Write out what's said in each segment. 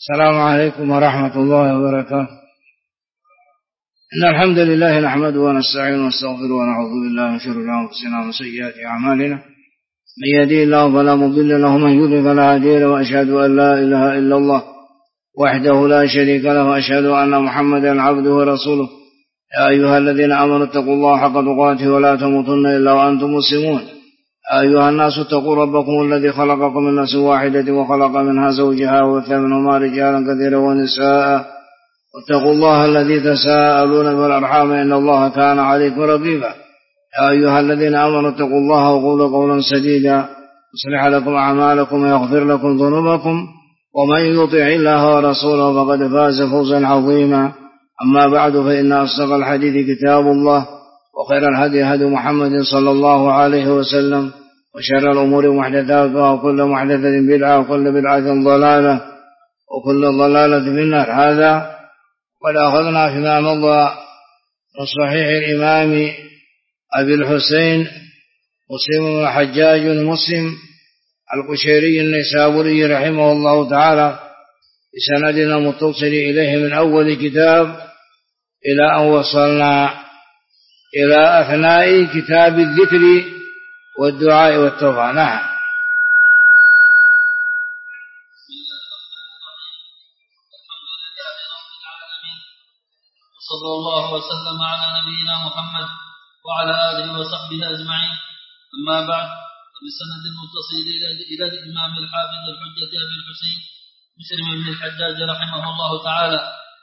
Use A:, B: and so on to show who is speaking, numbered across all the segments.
A: السلام عليكم ورحمة الله وبركاته. إن الحمد لله نحمده ونستعينه ونستغفره ونعوذ بالله من شرور أنفسنا ومن سيئات أعمالنا، من يهده الله فلا مضل له ومن يضلل فلا هادي له، وأشهد أن لا إله إلا الله وحده لا شريك له، وأشهد أن محمدا عبده ورسوله. يا أيها الذين آمنوا اتقوا الله حق تقاته ولا تموتن إلا وأنتم مسلمون. يا أيها الناس اتقوا ربكم الذي خلقكم من نفس واحدة وخلق منها زوجها وبث منهما رجالا كثيرا ونساء، واتقوا الله الذي تساءلون بالأرحام إن الله كان عليكم رقيبا. يا أيها الذين آمنوا اتقوا الله وقولوا قولا سديدا يصلح لكم أعمالكم ويغفر لكم ذنوبكم، ومن يطع الله ورسوله فقد فاز فوزا عظيما. أما بعد، فإن أصدق الحديث كتاب الله، وخير الهدي هدي محمد صلى الله عليه وسلم، وشر الأمور محدثاتها، وكل محدثة بدعة، وكل بدعة ضلالة، وكل ضلالة في النار. هذا قد أخذنا فيما مضى من صحيح الإمام أبي الحسين مسلم بن الحجاج المسلم القشيري النيسابوري رحمه الله تعالى بسندنا متصل إليه من أول كتاب إلى أن وصلنا إلى أثناء كتاب الذكر والدعاء والتوبة. نعم.
B: صلى الله وسلم على نبينا محمد وعلى آله وصحبه أجمعين. أما بعد، فبالسند المتصل إلى الإمام الحافظ الحجة أبي الحسين مسلم بن الحجاج رحمه الله تعالى،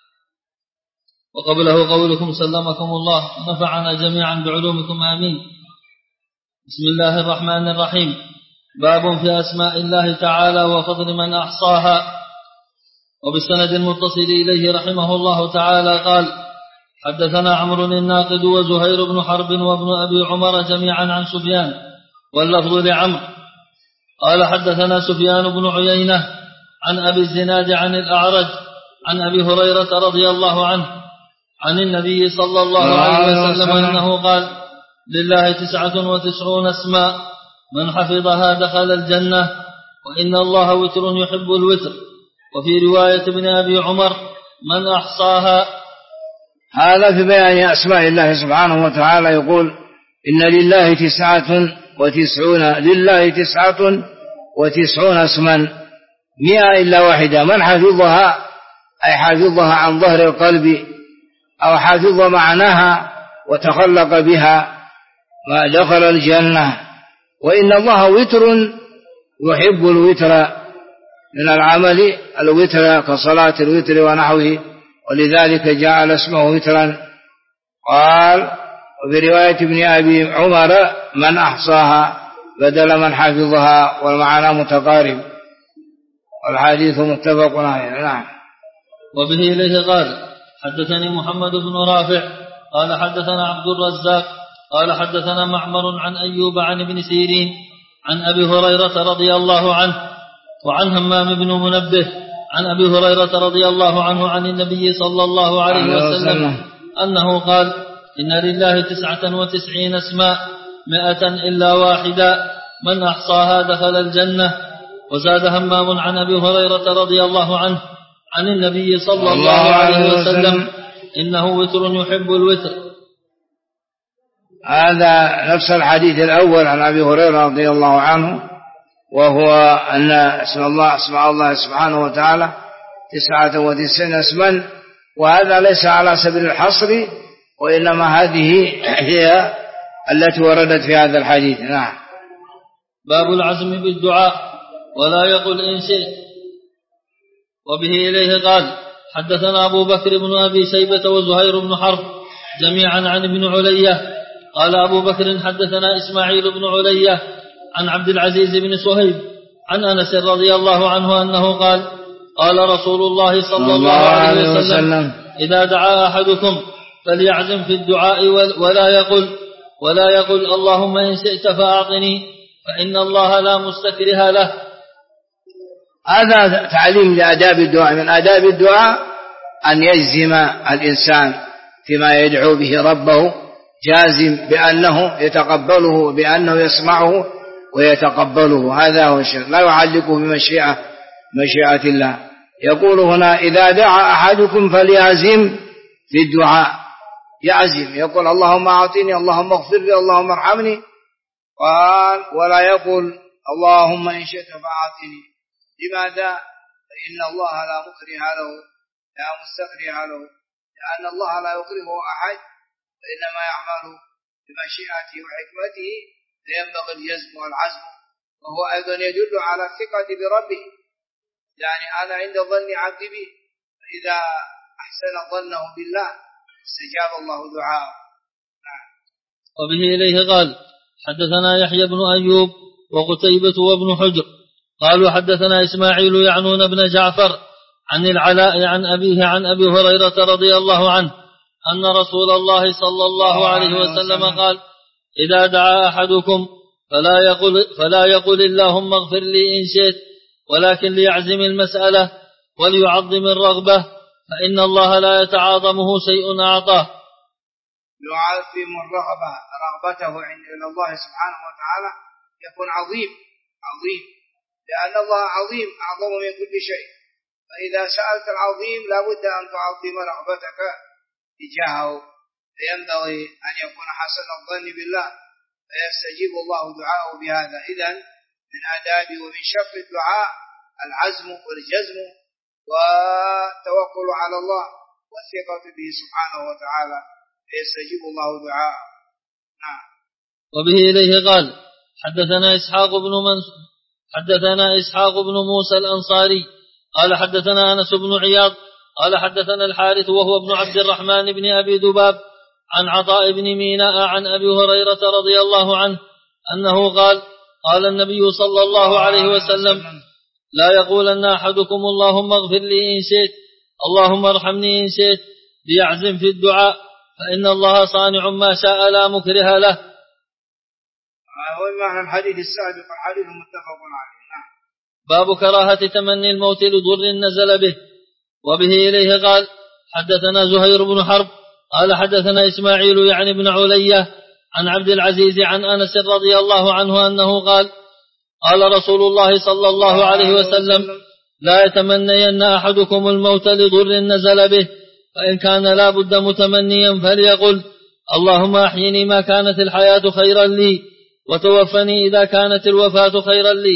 B: وقبله قولكم سلمكم الله ونفعنا جميعا بعلومكم آمين. بسم الله الرحمن الرحيم. باب في أسماء الله تعالى وفضل من أحصاها. وبالسند المتصل إليه رحمه الله تعالى قال: حدثنا عمرو الناقد وزهير بن حرب وابن أبي عمر جميعا عن سفيان، واللفظ لعمرو قال: حدثنا سفيان بن عيينة عن أبي الزناد عن الأعرج عن أبي هريرة رضي الله عنه عن النبي صلى الله عليه وسلم أنه قال: لله 99 اسماء من حفظها دخل الجنة، وإن الله وتر يحب الوتر. وفي رواية ابن أبي عمر: من أحصاها.
A: هذا في بيان أسماء الله سبحانه وتعالى. يقول: إن لله 99 اسما 100 إلا واحدة، من حفظها أي حفظها عن ظهر القلب، أو حفظ معناها وتخلق بها ما دخل الجنة. وإن الله وتر يحب الوتر، من العمل الوتر كصلاة الوتر ونحوه، ولذلك جعل اسمه وترا. قال: وفي رواية ابن أبي عمر: من أحصاها بدل من حفظها، والمعنى متقارب، والحديث متفق عليه. نعم.
B: وبه إليه قال: حدثني محمد بن رافع قال: حدثنا عبد الرزاق قال: حدثنا معمر عن أيوب عن ابن سيرين عن أبي هريرة رضي الله عنه، وعن همام بن منبه عن أبي هريرة رضي الله عنه عن النبي صلى الله عليه وسلم أنه قال: إن لله 99 اسماء 100 إلا واحدة، من أحصاها دخل الجنة. وزاد همام عن أبي هريرة رضي الله عنه عن النبي صلى الله عليه وسلم: إنه وتر يحب الوتر.
A: هذا نفس الحديث الأول عن أبي هريرة رضي الله عنه، وهو أن اسماء الله سبحانه وتعالى 99 اسما، وهذا ليس على سبيل الحصر، وإنما هذه هي التي وردت في هذا الحديث. نعم.
B: باب العزم بالدعاء ولا يقل إن شئت. وبه إليه قال: حدثنا أبو بكر بن أبي شيبة وزهير بن حرب جميعا عن ابن علية قال أبو بكر: حدثنا إسماعيل بن علية عن عبد العزيز بن صهيب عن أنس رضي الله عنه أنه قال: قال رسول الله صلى الله عليه وسلم: إذا دعا أحدكم فليعزم في الدعاء ولا يقل اللهم إن شئت فأعطني، فإن الله لا مستكره له.
A: هذا تعليم لآداب الدعاء. من آداب الدعاء أن يجزم الإنسان فيما يدعو به ربه، جازم بأنه يتقبله، بأنه يسمعه ويتقبله. هذا هو الشيء، لا يعلقه بمشيئة الله، يقول هنا إذا دعا أحدكم فليعزم في الدعاء، يعزم يقول اللهم أعطني، اللهم اغفر لي، اللهم ارحمني، قال ولا يقول اللهم إن شئت فأعطني. لماذا؟ فإن الله لا مكره له لا مستكره له، لأن الله لا يكره أحد، وإنما يعمل بمشيئته وحكمته، فينبغي الجزم والعزم، وهو أيضا يدل على الثقة بربه، يعني أنا عند ظن عبدي بي، فإذا أحسن ظنه بالله استجاب الله دعاءه.
B: وبه إليه قال حدثنا يحيى بن أيوب وقتيبة وابن حجر قالوا حدثنا إسماعيل يعنون بن جعفر عن العلاء عن أبيه عن أبي هريرة رضي الله عنه أن رسول الله صلى الله عليه وسلم قال إذا دعا أحدكم فلا يقل اللهم اغفر لي إن شئت، ولكن ليعزم المسألة وليعظم الرغبة، فإن الله لا يتعاظمه شيء أعطاه.
A: يعظم الرغبة، رغبته عند الله سبحانه وتعالى يكون عظيم، لأن الله عظيم أعظم من كل شيء، فإذا سألت العظيم لابد أن تعظم رغبتك تجاهه، فينبغي أن يكون حسن الظن بالله فيستجيب الله دعاءه بهذا. إذن من آداب ومن شرط الدعاء العزم والجزم والتوكل على الله والثقة به سبحانه وتعالى، فيستجيب الله دعاءه.
B: وبه إليه قال حدثنا إسحاق بن موسى الأنصاري قال حدثنا أنس بن عياض قال حدثنا الحارث وهو ابن عبد الرحمن بن أبي ذباب عن عطاء بن ميناء عن أبي هريرة رضي الله عنه أنه قال النبي صلى الله عليه وسلم لا يقولن أحدكم اللهم اغفر لي إن شئت، اللهم ارحمني إن شئت، ليعزم في الدعاء، فإن الله صانع ما شاء لا مكره له.
A: هو معنى الحديث السابق، الحديث متفق عليه.
B: باب كراهة تمني الموت لضر نزل به. وبه إليه قال حدثنا زهير بن حرب قال حدثنا إسماعيل يعني بن علية عن عبد العزيز عن أنس رضي الله عنه أنه قال رسول الله صلى الله عليه وسلم لا يتمنين أحدكم الموت لضر نزل به، فإن كان لا بد متمنيا فليقل اللهم أحيني ما كانت الحياة خيرا لي، وتوفني إذا كانت الوفاة خيرا لي.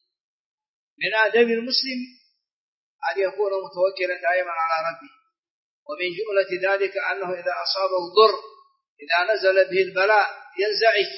A: من آداب المسلم أن يكون متوكلا دائما على ربه، ومن جملة ذلك أنه إذا أصابه ضر، إذا نزل به البلاء ينزعج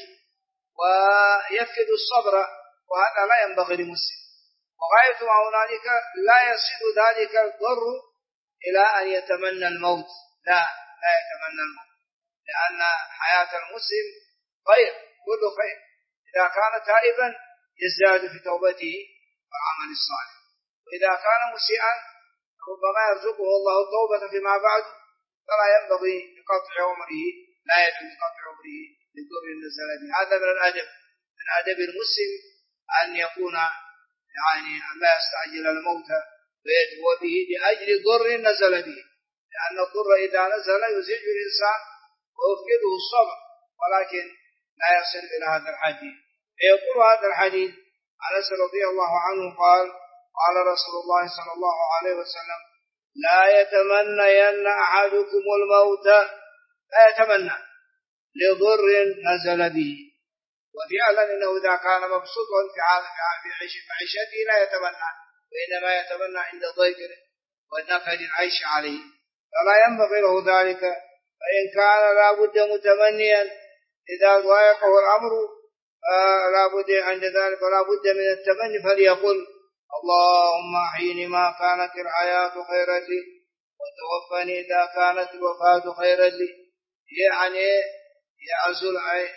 A: ويفقد الصبر، وهذا لا ينبغي لمسلم. وغاية ما هنالك لا يصل ذلك الضر إلى أن يتمنى الموت، لا يتمنى الموت، لأن حياة المسلم خير، كل خير. إذا كان تائبا يزداد في توبته والعمل الصالح، وإذا كان مسيئا ربما يرزقه الله التوبة فيما بعد، فلا ينبغي لقطع عمره، لا يجوز قطع عمره للضر نزل به. هذا من آداب المسلم أن يكون يعني لا يستعجل الموت ويدعو به لأجل ضر نزل به، لأن الضر إذا نزل يزعج الإنسان ويفقده الصبر، ولكن لا يصل إلى هذا الحديث. فيقول هذا الحديث أنس رضي الله عنه قال رسول الله صلى الله عليه وسلم لا يتمنين أحدكم الموت، لا يتمنى لضر نزل به. وفعلا إنه إذا كان مبسوطا في معيشته لا يتمنى، وإنما يتمنى عند ضيق والنكد العيش عليه، فلا ينبغي له ذلك. فإن كان لا بد متمنيا إذا ضايقه الأمر لا بد عند ذلك ولا بد من التمني، فليقل اللهم أحيني ما كانت الحياة خيرا لي، وتوفني إذا كانت الوفاة خيرا لي. يعني يعزل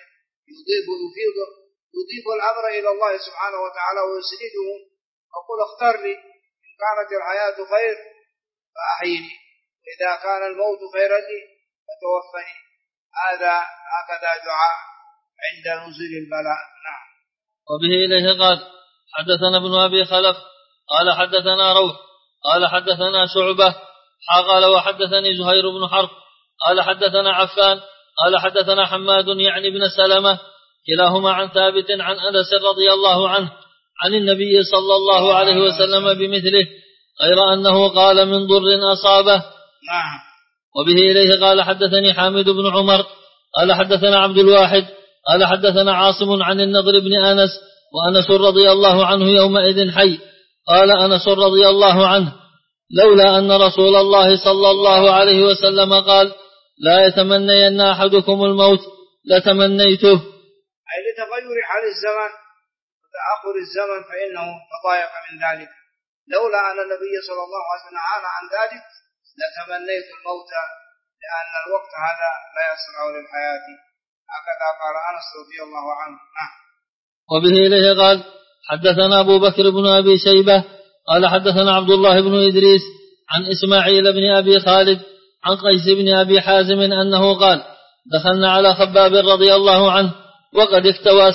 A: يضيف الأمر إلى الله سبحانه وتعالى ويسنده، وقل اختر لي إن كانت الحياة خير فأحيني، وإذا كان الموت خيرا لي فتوفني. هكذا دعاء عند نزول البلاء. نعم.
B: وبه إليه قال حدثنا ابن أبي خلف قال حدثنا روح قال حدثنا شعبة قال وحدثني زهير بن حرب قال حدثنا عفان قال حدثنا حماد يعني بن سلمة كلاهما عن ثابت عن أنس رضي الله عنه عن النبي صلى الله عليه وسلم بمثله، غير أنه قال من ضر أصابه.
A: نعم.
B: وبه إليه قال حدثني حامد بن عمر قال حدثنا عبد الواحد قال حدثنا عاصم عن النضر بن أنس وأنس رضي الله عنه يومئذ حي. قال أنس رضي الله عنه لولا أن رسول الله صلى الله عليه وسلم قال لا يتمنين أحدكم الموت لتمنيته،
A: أي لتغير حال الزمن وتأخر الزمن فإنه تضايق من ذلك. لولا أن النبي صلى الله عليه وسلم نهانا عن ذلك لتمنيت الموت لأن الوقت هذا لا يسرع للحياة. هكذا قال أنس رضي الله عنه.
B: وبه إليه قال حدثنا أبو بكر بن أبي شيبة قال حدثنا عبد الله بن إدريس عن إسماعيل بن أبي خالد عن قيس بن أبي حازم أنه قال دخلنا على خباب رضي الله عنه وقد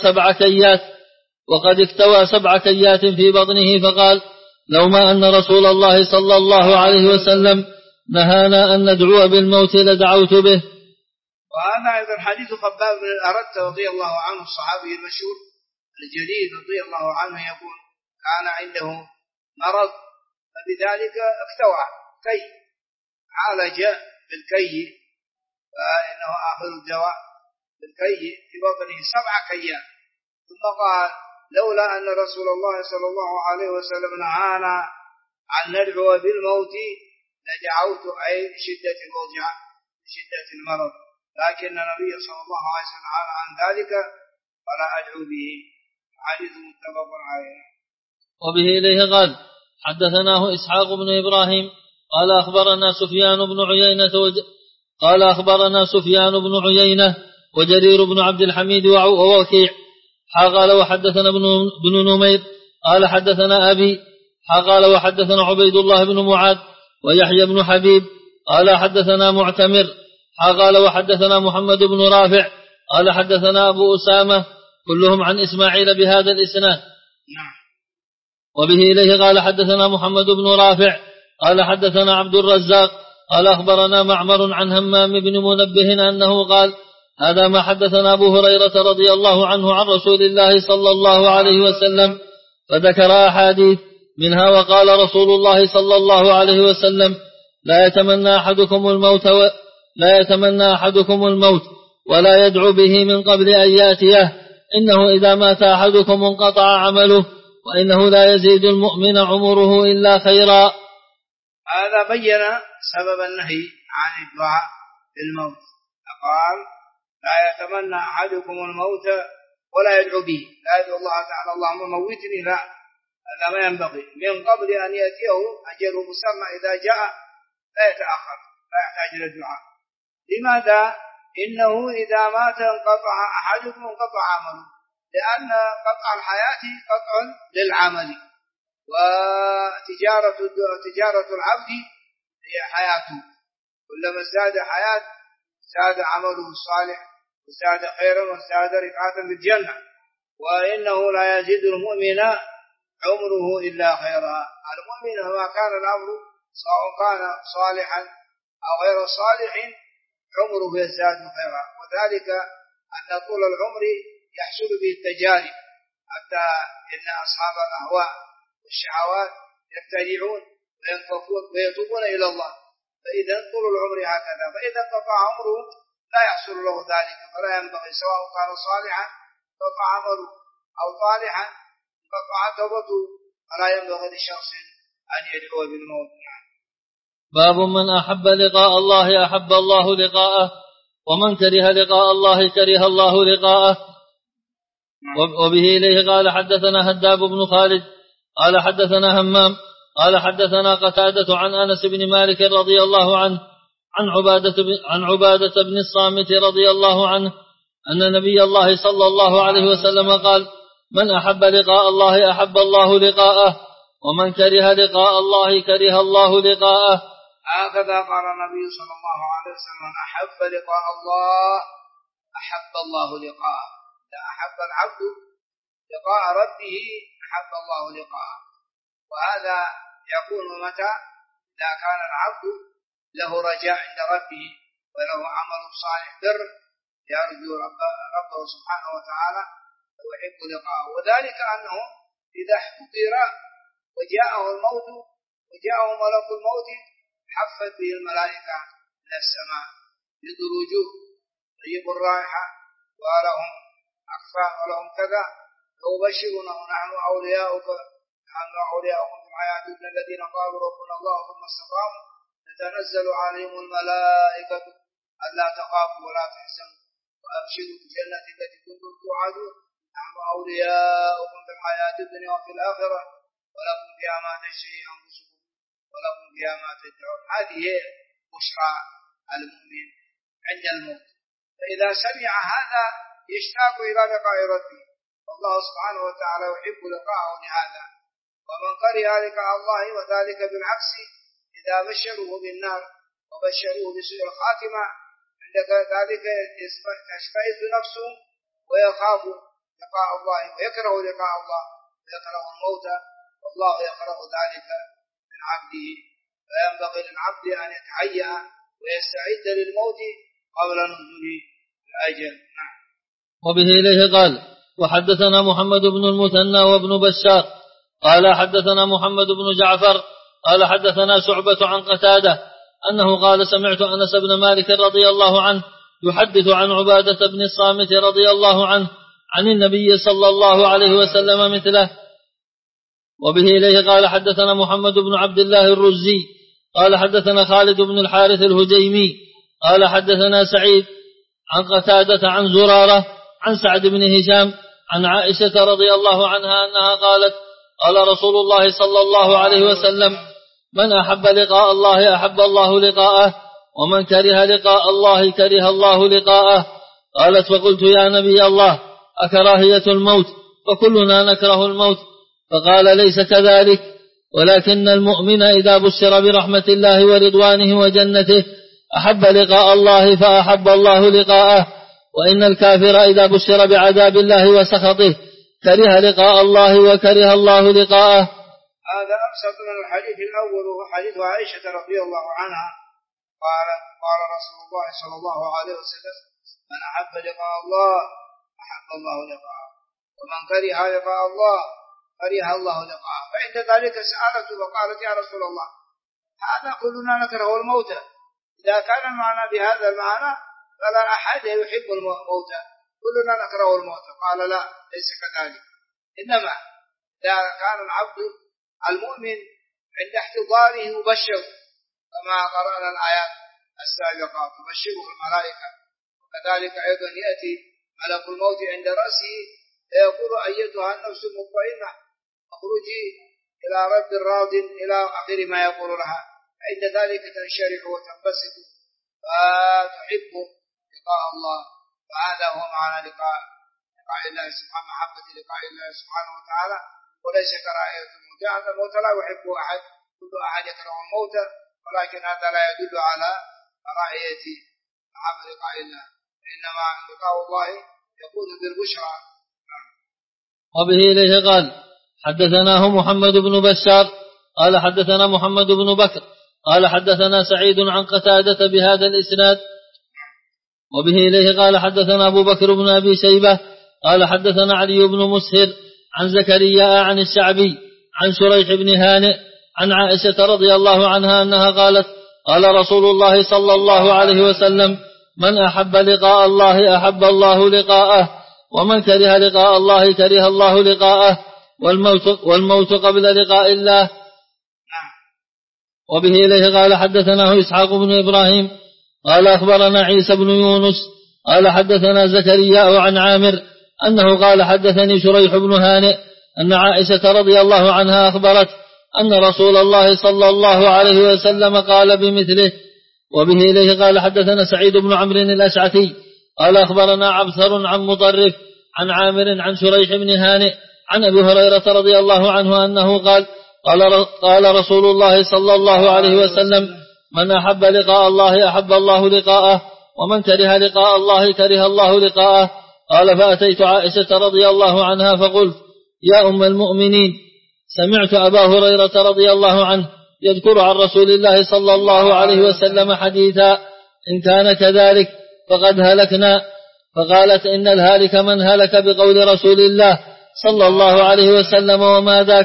B: اكتوى 7 كيات في بطنه فقال لو ما أن رسول الله صلى الله عليه وسلم نهانا أن ندعو بالموت لدعوت به.
A: وهذا أيضا حديث خباب بن الأرت رضي الله عنه الصحابي المشهور الجليل رضي الله عنه يقول كان عنده مرض فبذلك اكتوى كي عالج بالكي فإنه آخر الدواء بالكي في بطنه 7 كيات. ثم قال لولا أن رسول الله صلى الله عليه وسلم نهانا عن ندعو بالموت لدعوت أي شدة الوجع شدة المرض، لكن النبي صلى الله عليه وسلم نهانا عن ذلك فلا أدعو به. حديث متفق عليه.
B: وبه إليه قال حدثناه إسحاق بن إبراهيم قال أخبرنا سفيان بن عيينة وجرير بن عبد الحميد ووكيع قال وحدثنا بن نمير قال حدثنا أبي قال وحدثنا عبيد الله بن معاذ ويحيى بن حبيب قال حدثنا معتمر قال وحدثنا محمد بن رافع قال حدثنا أبو أسامة كلهم عن إسماعيل بهذا الإسناد. وبه إليه قال حدثنا محمد بن رافع قال حدثنا عبد الرزاق قال أخبرنا معمر عن همام بن منبه أنه قال هذا ما حدثنا أبو هريرة رضي الله عنه عن رسول الله صلى الله عليه وسلم فذكر أحاديث منها وقال رسول الله صلى الله عليه وسلم لا يتمنى أحدكم الموت ولا يدعو به من قبل أن يأتيه إنه إذا مات أحدكم انقطع عمله وإنه لا يزيد المؤمن عمره إلا خيرا.
A: هذا بين سبب النهي عن الدعاء بالموت. قال لا يتمنى أحدكم الموت ولا يدعو به، لا يدعو الله تعالى اللهم موتني، لا، هذا ما ينبغي من قبل أن يأتيه أجل مسمى إذا جاء لا يتأخر لا يحتاج إلى الدعاء. لماذا؟ إنه إذا مات انقطع أحدكم انقطع عمله، لأن قطع الحياة قطع للعمل، وتجارة العبد هي حياته، كلما ازداد حياة زاد عمله الصالح وزاد خيرا وزاد رفعة بالجنة، وإنه لا يزيد المؤمن عمره إلا خيرا. المؤمن ما كان الأمر سواء كان صالحا أو غير صالح عمره يزداد خيرا، وذلك أن طول العمر يحصل به التجارب، حتى إن أصحاب الأهواء والشهوات يبتدعون وينكفون ويتوبون إلى الله، فإذا طول العمر هكذا، فإذا انقطع عمره لا يحصل له ذلك، فلا ينبغي سواء كان صالحا انقطع عمله أو صالحا انقطع توبته، فلا ينبغي لشخص أن يدعو بالموت.
B: باب من أحب لقاء الله أحب الله لقاءه ومن كره لقاء الله كره الله لقاءه. وبه إليه قال حدثنا هداب بن خالد قال حدثنا همام قال حدثنا قتادة عن أنس بن مالك رضي الله عنه عن عبادة بن الصامت رضي الله عنه أن نبي الله صلى الله عليه وسلم قال من أحب لقاء الله أحب الله لقاءه ومن كره لقاء الله كره الله لقاءه.
A: هكذا قال النبي صلى الله عليه وسلم من أحب لقاء الله أحب الله لقاءه. إذا أحب العبد لقاء ربه أحب الله لقاءه، وهذا يكون متى؟ إذا كان العبد له رجاء عند ربه وله عمل صالح بر يرجو ربه سبحانه وتعالى ويحب لقاءه، وذلك أنه إذا احتضر وجاءه الموت وجاءه ملك الموت حفت به الملائكة إلى السماء يدرجوه طيب الرائحة ولهم أكفان ولهم كذا ويبشرونه نحن أولياؤكم في الحياة الدنيا الذين قالوا ربنا الله ثم استقاموا تتنزل عليهم الملائكة ألا تخافوا ولا تحزنوا وأبشروا بالجنة التي كنتم توعدون نحن أولياؤكم في الحياة الدنيا وفي الآخرة ولكم فيها ما تشتهي أنفسكم ولكم فيها ما تدعون. هذه بشرى المؤمن عند الموت. فإذا سمع هذا يشتاق إلى لقاء ربه والله سبحانه وتعالى يحب لقاءه لهذا. ومن كره لقاء الله وذلك بالعكس إذا بشروه بالنار وبشروه بسوء الخاتمة عندك ذلك تشبعث نفسه ويخاف لقاء الله ويكره لقاء الله ويكره الموت والله يكره ذلك من عبده. فينبغي للعبد أن يتهيأ ويستعد للموت قبل نزول الأجل.
B: وبه إليه قال وحدثنا محمد بن المثنى وابن بشار قال حدثنا محمد بن جعفر قال حدثنا شعبة عن قتادة أنه قال سمعت أنس بن مالك رضي الله عنه يحدث عن عبادة بن الصامت رضي الله عنه عن النبي صلى الله عليه وسلم مثله. وبه إليه قال حدثنا محمد بن عبد الله الرزي قال حدثنا خالد بن الحارث الهجيمي قال حدثنا سعيد عن قتادة عن زرارة عن سعد بن هشام عن عائشة رضي الله عنها أنها قالت قال رسول الله صلى الله عليه وسلم من أحب لقاء الله أحب الله لقاءه ومن كره لقاء الله كره الله لقاءه. قالت فقلت يا نبي الله أكراهية الموت فكلنا نكره الموت؟ فقال ليس كذلك ولكن المؤمن إذا بشر برحمة الله ورضوانه وجنته أحب لقاء الله فأحب الله لقاءه وإن الكافر إذا بشر بعذاب الله وسخطه كره لقاء الله وكره الله لقاءه.
A: هذا أبسط من الحديث الأول وهو حديث عائشة رضي الله عنها قال رسول الله صلى الله عليه وسلم من أحب لقاء الله أحب الله لقاءه ومن كره لقاء الله كره الله لقاءه. فعند ذلك سألته وقالت يا رسول الله هذا كلنا نكره الموت إذا كان المعنى بهذا المعنى فلا أحد يحب الموت كلنا نكره الموت. قال لا ليس كذلك إنما إذا كان العبد المؤمن عند احتضاره يبشر كما قرأنا الآيات السابقة تبشره الملائكة وكذلك أيضا يأتي ملك الموت عند رأسه فيقول أيتها النفس المطمئنة اخرجي إلى رب راض إلى آخر ما يقول لها. عند ذلك تنشرح وتنبسط فتحب لقاء الله. فهذا هو معنى لقاء الله سبحانه محبة لقاء الله سبحانه وتعالى وليس كراهية الموت. هذا الموت لا يحب أحد كل أحد يكره الموت ولكن هذا لا يدل على كراهية محبة لقاء الله إنما لقاء الله يكون بالبشرى.
B: وبه إليه قال حدثناه محمد بن بشار قال حدثنا محمد بن بكر قال حدثنا سعيد عن قتادة بهذا الإسناد. وبه إليه قال حدثنا أبو بكر بن أبي شيبة قال حدثنا علي بن مسهر عن زكريا عن الشعبي عن شريح بن هانئ عن عائشة رضي الله عنها أنها قالت قال رسول الله صلى الله عليه وسلم من أحب لقاء الله أحب الله لقاءه ومن كره لقاء الله كره الله لقاءه والموت قبل لقاء الله. وبه إليه قال حدثناه إسحاق بن إبراهيم قال أخبرنا عيسى بن يونس قال حدثنا زكريا عن عامر أنه قال حدثني شريح بن هانئ أن عائشة رضي الله عنها أخبرت أن رسول الله صلى الله عليه وسلم قال بمثله. وبه إليه قال حدثنا سعيد بن عمرو الأشعثي قال أخبرنا عبثر عن مطرف عن عامر عن شريح بن هانئ عن أبي هريرة رضي الله عنه أنه قال رسول الله صلى الله عليه وسلم من أحب لقاء الله أحب الله لقاءه ومن كره لقاء الله كره الله لقاءه. قال فأتيت عائشة رضي الله عنها فقلت يا أم المؤمنين سمعت أبا هريرة رضي الله عنه يذكر عن رسول الله صلى الله عليه وسلم حديثا إن كان كذلك فقد هلكنا. فقالت إن الهالك من هلك بقول رسول الله صلى الله عليه وسلم وما ذاك.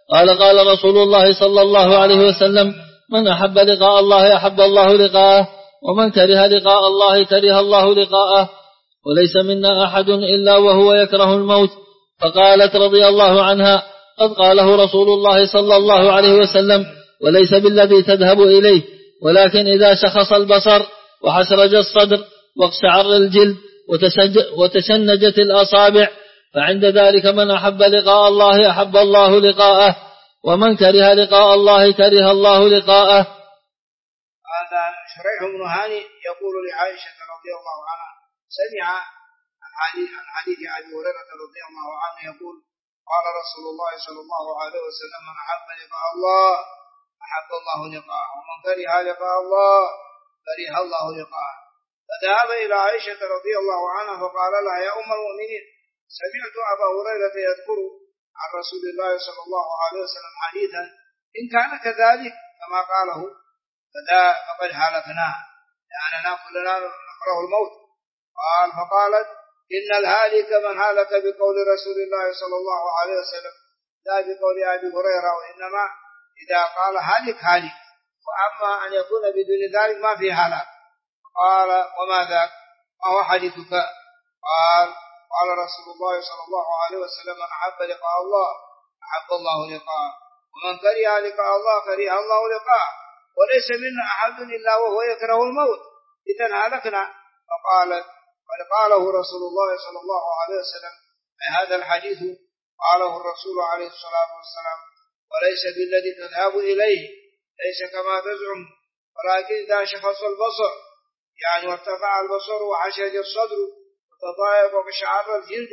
B: قال رسول الله صلى الله عليه وسلم: من أحب لقاء الله أحب الله لقاءه، ومن كره لقاء الله كره الله لقاءه، وليس منا أحد إلا وهو يكره الموت. فقالت رضي الله عنها: قد قاله رسول الله صلى الله عليه وسلم، وليس بالذي تذهب إليه، ولكن إذا شخص البصر وحسرج الصدر واقشعر الجلد وتشنجت الأصابع، فعند ذلك من أحب لقاء الله أحب الله لقاءه، ومن كره لقاء الله كره الله لقاءه.
A: هذا شريح بن هاني يقول لعائشة رضي الله عنها: سمع عن حديث أبي هريرة رضي الله عنه يقول: قال رسول الله صلى الله عليه وسلم: من أحب لقاء الله أحب الله لقاءه، ومن كره لقاء الله كره الله لقاءه. فذهب إلى عائشة رضي الله عنها فقال لها: يا أم المؤمنين، سمعت أبا هريرة يذكر عن رسول الله صلى الله عليه وسلم حديثا، إن كان كذلك كما قاله فقد هلكنا، لأننا كلنا نكره الموت. فقالت: إن الهالك من هلك بقول رسول الله صلى الله عليه وسلم لا بقول أبي هريرة، وإنما إذا قال هالك هالك، وأما أن يكون بدون ذلك ما في هلاك. قال: وما ذاك؟ ما هو حديثك؟ قال رسول الله صلى الله عليه وسلم: من أحب لقاء الله أحب الله لقاءه، ومن كره لقاء الله كره الله لقاءه، وليس منا أحد إلا وهو يكره الموت، إذن هلكنا. فقالت: قد قاله رسول الله صلى الله عليه وسلم. هذا الحديث قاله الرسول عليه الصلاة والسلام، وليس بالذي تذهب إليه، ليس كما تزعم، ولكن إذا شخص البصر يعني وارتفع البصر وحشج الصدر وتضايق وقشعر الجلد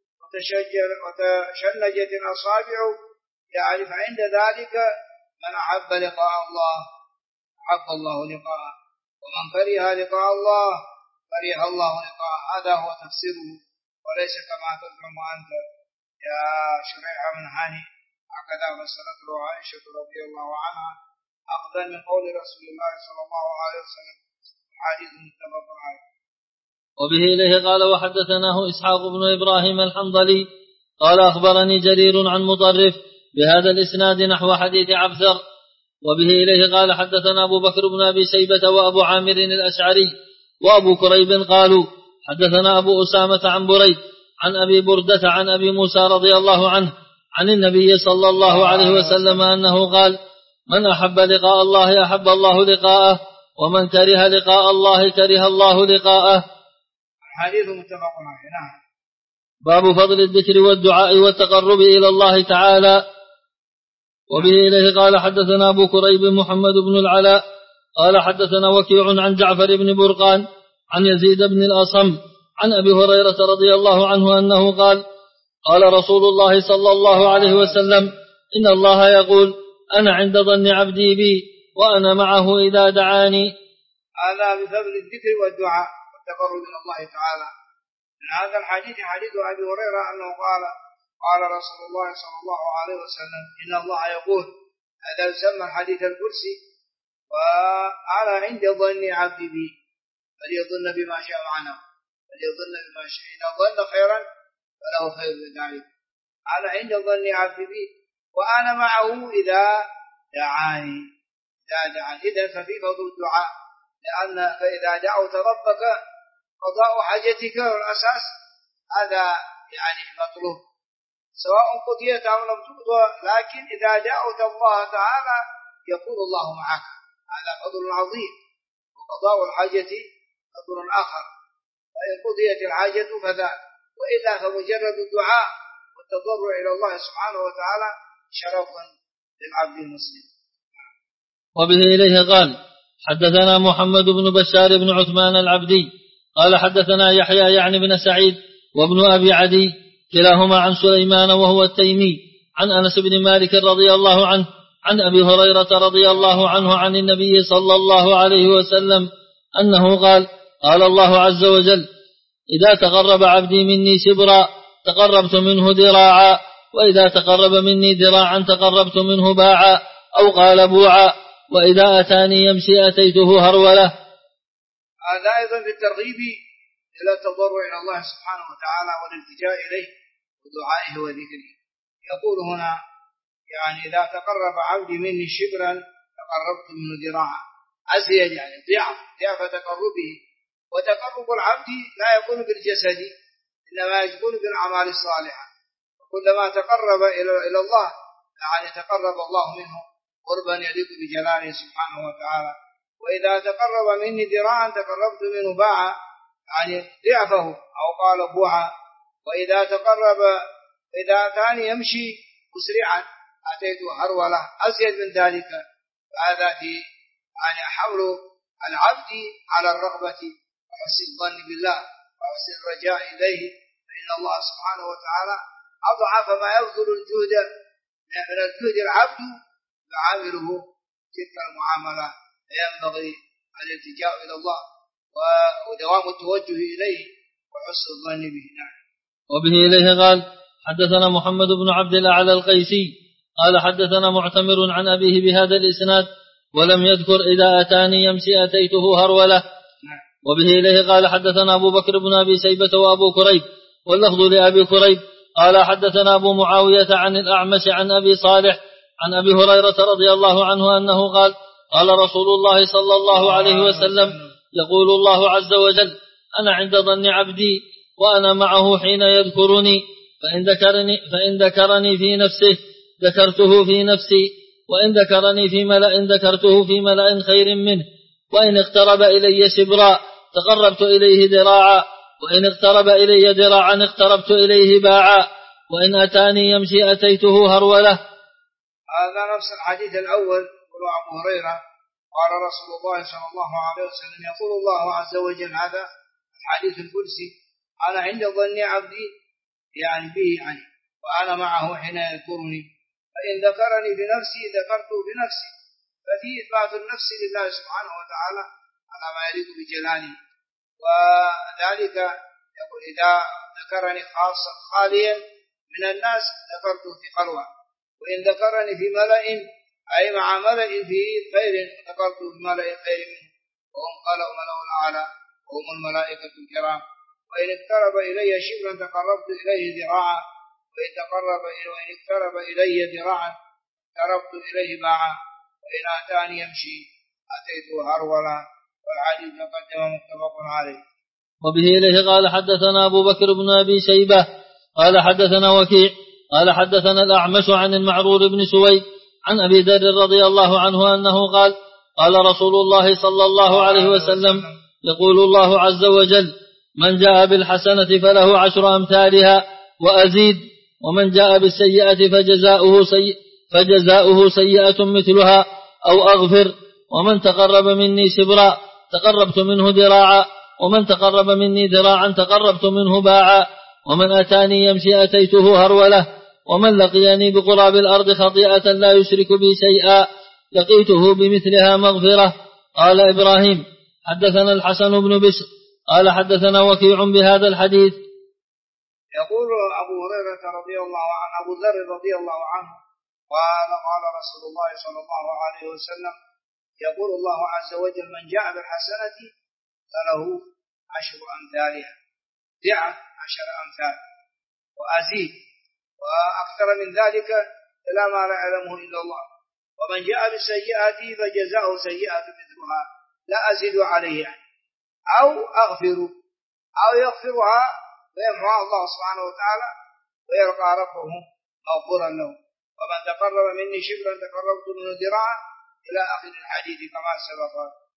A: وتشنجت الأصابع، يعني فعند ذلك من أحب لقاء الله أحب الله لقاءه، ومن كره لقاء الله كره الله لقاءه. هذا هو تفسيره، وليس كما تزعم أنت يا شريح بن هاني. هكذا فسرته عائشة رضي الله عنها أخذا من قول رسول الله صلى الله عليه وسلم، حديث متفق عليه.
B: وبه إليه قال: وحدثناه إسحاق بن إبراهيم الحنظلي قال: أخبرني جرير عن مطرف بهذا الإسناد نحو حديث عبثر. وبه إليه قال: حدثنا أبو بكر بن أبي شيبة وأبو عامر الأشعري وأبو كريب قالوا: حدثنا أبو أسامة عن بريد عن أبي بردة عن أبي موسى رضي الله عنه عن النبي صلى الله عليه وسلم أنه قال: من أحب لقاء الله أحب الله لقاءه، ومن كره لقاء الله كره الله لقاءه.
A: حديث متفق عليه. نعم.
B: باب فضل الذكر والدعاء والتقرب إلى الله تعالى. وبه إليه قال: حدثنا أبو كريب محمد بن العلاء قال: حدثنا وكيع عن جعفر بن برقان عن يزيد بن الأصم عن أبي هريرة رضي الله عنه أنه قال: قال رسول الله صلى الله عليه وسلم: إن الله يقول: أنا عند ظن عبدي بي وأنا معه إذا دعاني.
A: هذا بفضل الذكر والدعاء والتقرب إلى الله تعالى. من هذا الحديث حديث أبي هريرة أنه قال رسول الله صلى الله عليه وسلم: إن الله يقول. هذا يسمى الحديث الكرسي. وأنا عند ظن عبدي بي فليظن بما شاء عنه، فليظن بما شاء، إن ظن خيرا فله خير ذلك. أنا عند ظن عبدي بي وأنا معه إذا دعاني. إذا ففي فضل الدعاء، لأن فإذا دعوت ربك قضاء حاجتك والأساس هذا يعني مطلوب، سواء قضيت أو لم تقضى، لكن إذا دعوت الله تعالى يكون الله معك. هذا فضل عظيم. وقضاء الحاجة فضل آخر، فإن قضيت الحاجة فذا، وإلا فمجرد الدعاء والتضرع إلى الله سبحانه وتعالى شرف للعبد المسلم.
B: وبه إليه قال: حدثنا محمد بن بشار بن عثمان العبدي قال: حدثنا يحيى يعني بن سعيد وابن أبي عدي كلاهما عن سليمان وهو التيمي عن أنس بن مالك رضي الله عنه عن أبي هريرة رضي الله عنه عن النبي صلى الله عليه وسلم أنه قال: قال الله عز وجل: إذا تقرب عبدي مني شبرا تقربت منه ذراعا، وإذا تقرب مني ذراعا تقربت منه باعا، أو قال بوعا، وإذا أتاني يمشي أتيته هرولة.
A: هذا أيضا بالترغيب إلى التضرع إلى الله سبحانه وتعالى والالتجاء إليه ودعائه وذكره. يقول هنا: يعني إذا تقرب عبدي مني شبرا تقربت منه ذراعا، أزيد يعني ضعف تقربه. وتقرب العبد لا يكون بالجسد إنما يكون بالأعمال الصالحة، وكلما تقرب إلى الله يعني تقرب الله منه قربا يليق بجلاله سبحانه وتعالى. وإذا تقرب مني ذراعا تقربت منه باعا يعني ضعفه، أو قال بوعا. وإذا تقرب إذا أتاني يمشي مسرعا أتيت هرولة أزيد من ذلك. فهذا في يعني حمل العبد على الرغبة وحسن الظن بالله وحسن الرجاء إليه، فإن الله سبحانه وتعالى أضعف ما يبذل الجهد من الجهد العبد فعامله تلك المعاملة. فينبغي الالتجاء إلى الله ودوام التوجه إليه وحسن الظن به. نعم.
B: وبه إليه قال حدثنا محمد بن عبد الأعلى القيسي قال حدثنا معتمر عن أبيه بهذا الإسناد ولم يذكر إذا أتاني يمشي أتيته هرولة. وبه إليه قال حدثنا أبو بكر بن أبي شيبة وأبو كريب واللفظ لأبي كريب قال حدثنا أبو معاوية عن الأعمش عن أبي صالح عن أبي هريرة رضي الله عنه أنه قال قال رسول الله صلى الله عليه وسلم يقول الله عز وجل أنا عند ظن عبدي وأنا معه حين يذكرني فإن ذكرني في نفسه ذكرته في نفسي وإن ذكرني في ملأ ذكرته في ملأ خير منه وإن اقترب إلي شبرا تقربت إليه ذراعا وإن اقترب إلي ذراعا اقتربت إليه باعا وإن أتاني يمشي أتيته هرولة.
A: هذا نفس الحديث الأول يقول أبو هريرة قال رسول الله صلى الله عليه وسلم يقول الله عز وجل هذا الحديث القدسي أنا عند ظن عبدي يعني به عني وأنا معه حين يذكرني فإن ذكرني بنفسي ذكرته بنفسي. ففي إثبات النفس لله سبحانه وتعالى على ما يليق بجلاله. وذلك يقول إذا ذكرني خاصا خاليا من الناس ذكرته في خلوة، وإن ذكرني في ملأ أي مع ملأ فيه خير ذكرته في ملأ خير منه وهم قالوا ملأ الأعلى وهم الملائكة الكرام. وإن اقترب إلي شبرا تقربت إليه ذراعا وإن اقترب إلي ذراعا اقتربت إليه باعا وإن أتاني يمشي أتيته هرولا. والحديث تقدم متفق عليه.
B: وبه إليه قال حدثنا أبو بكر بن أبي شيبة قال حدثنا وكيع قال حدثنا الأعمش عن المعرور بن سويد عن أبي ذر رضي الله عنه أنه قال قال رسول الله صلى الله عليه وسلم يقول الله عز وجل من جاء بالحسنة فله 10 أمثالها وأزيد ومن جاء بالسيئة فجزاؤه سيئة مثلها أو أغفر ومن تقرب مني شبرا تقربت منه ذراعا ومن تقرب مني ذراعا تقربت منه باعا ومن أتاني يمشي أتيته هرولة ومن لقيني بقراب الأرض خطيئة لا يشرك بي شيئا لقيته بمثلها مغفرة. قال إبراهيم حدثنا الحسن بن بشر قال حدثنا وكيع بهذا الحديث.
A: يقول أبو هريرة رضي الله عنه أبو ذر رضي الله عنه قال رسول الله صلى الله عليه وسلم يقول الله عز وجل من جاء بالحسنة فله 10 أمثالها ضعف 10 أمثال وأزيد وأكثر من ذلك إلى ما لا يعلمه إلا الله. ومن جاء بالسيئة فجزاؤه سيئة مثلها لا أزيد عليه يعني أو أغفر أو يغفرها ويمحوها الله سبحانه وتعالى ويلقى ربه مغفورا له. ومن تقرب مني شبرا تقربت منه ذراعا إلى آخر الحديث كما سبق.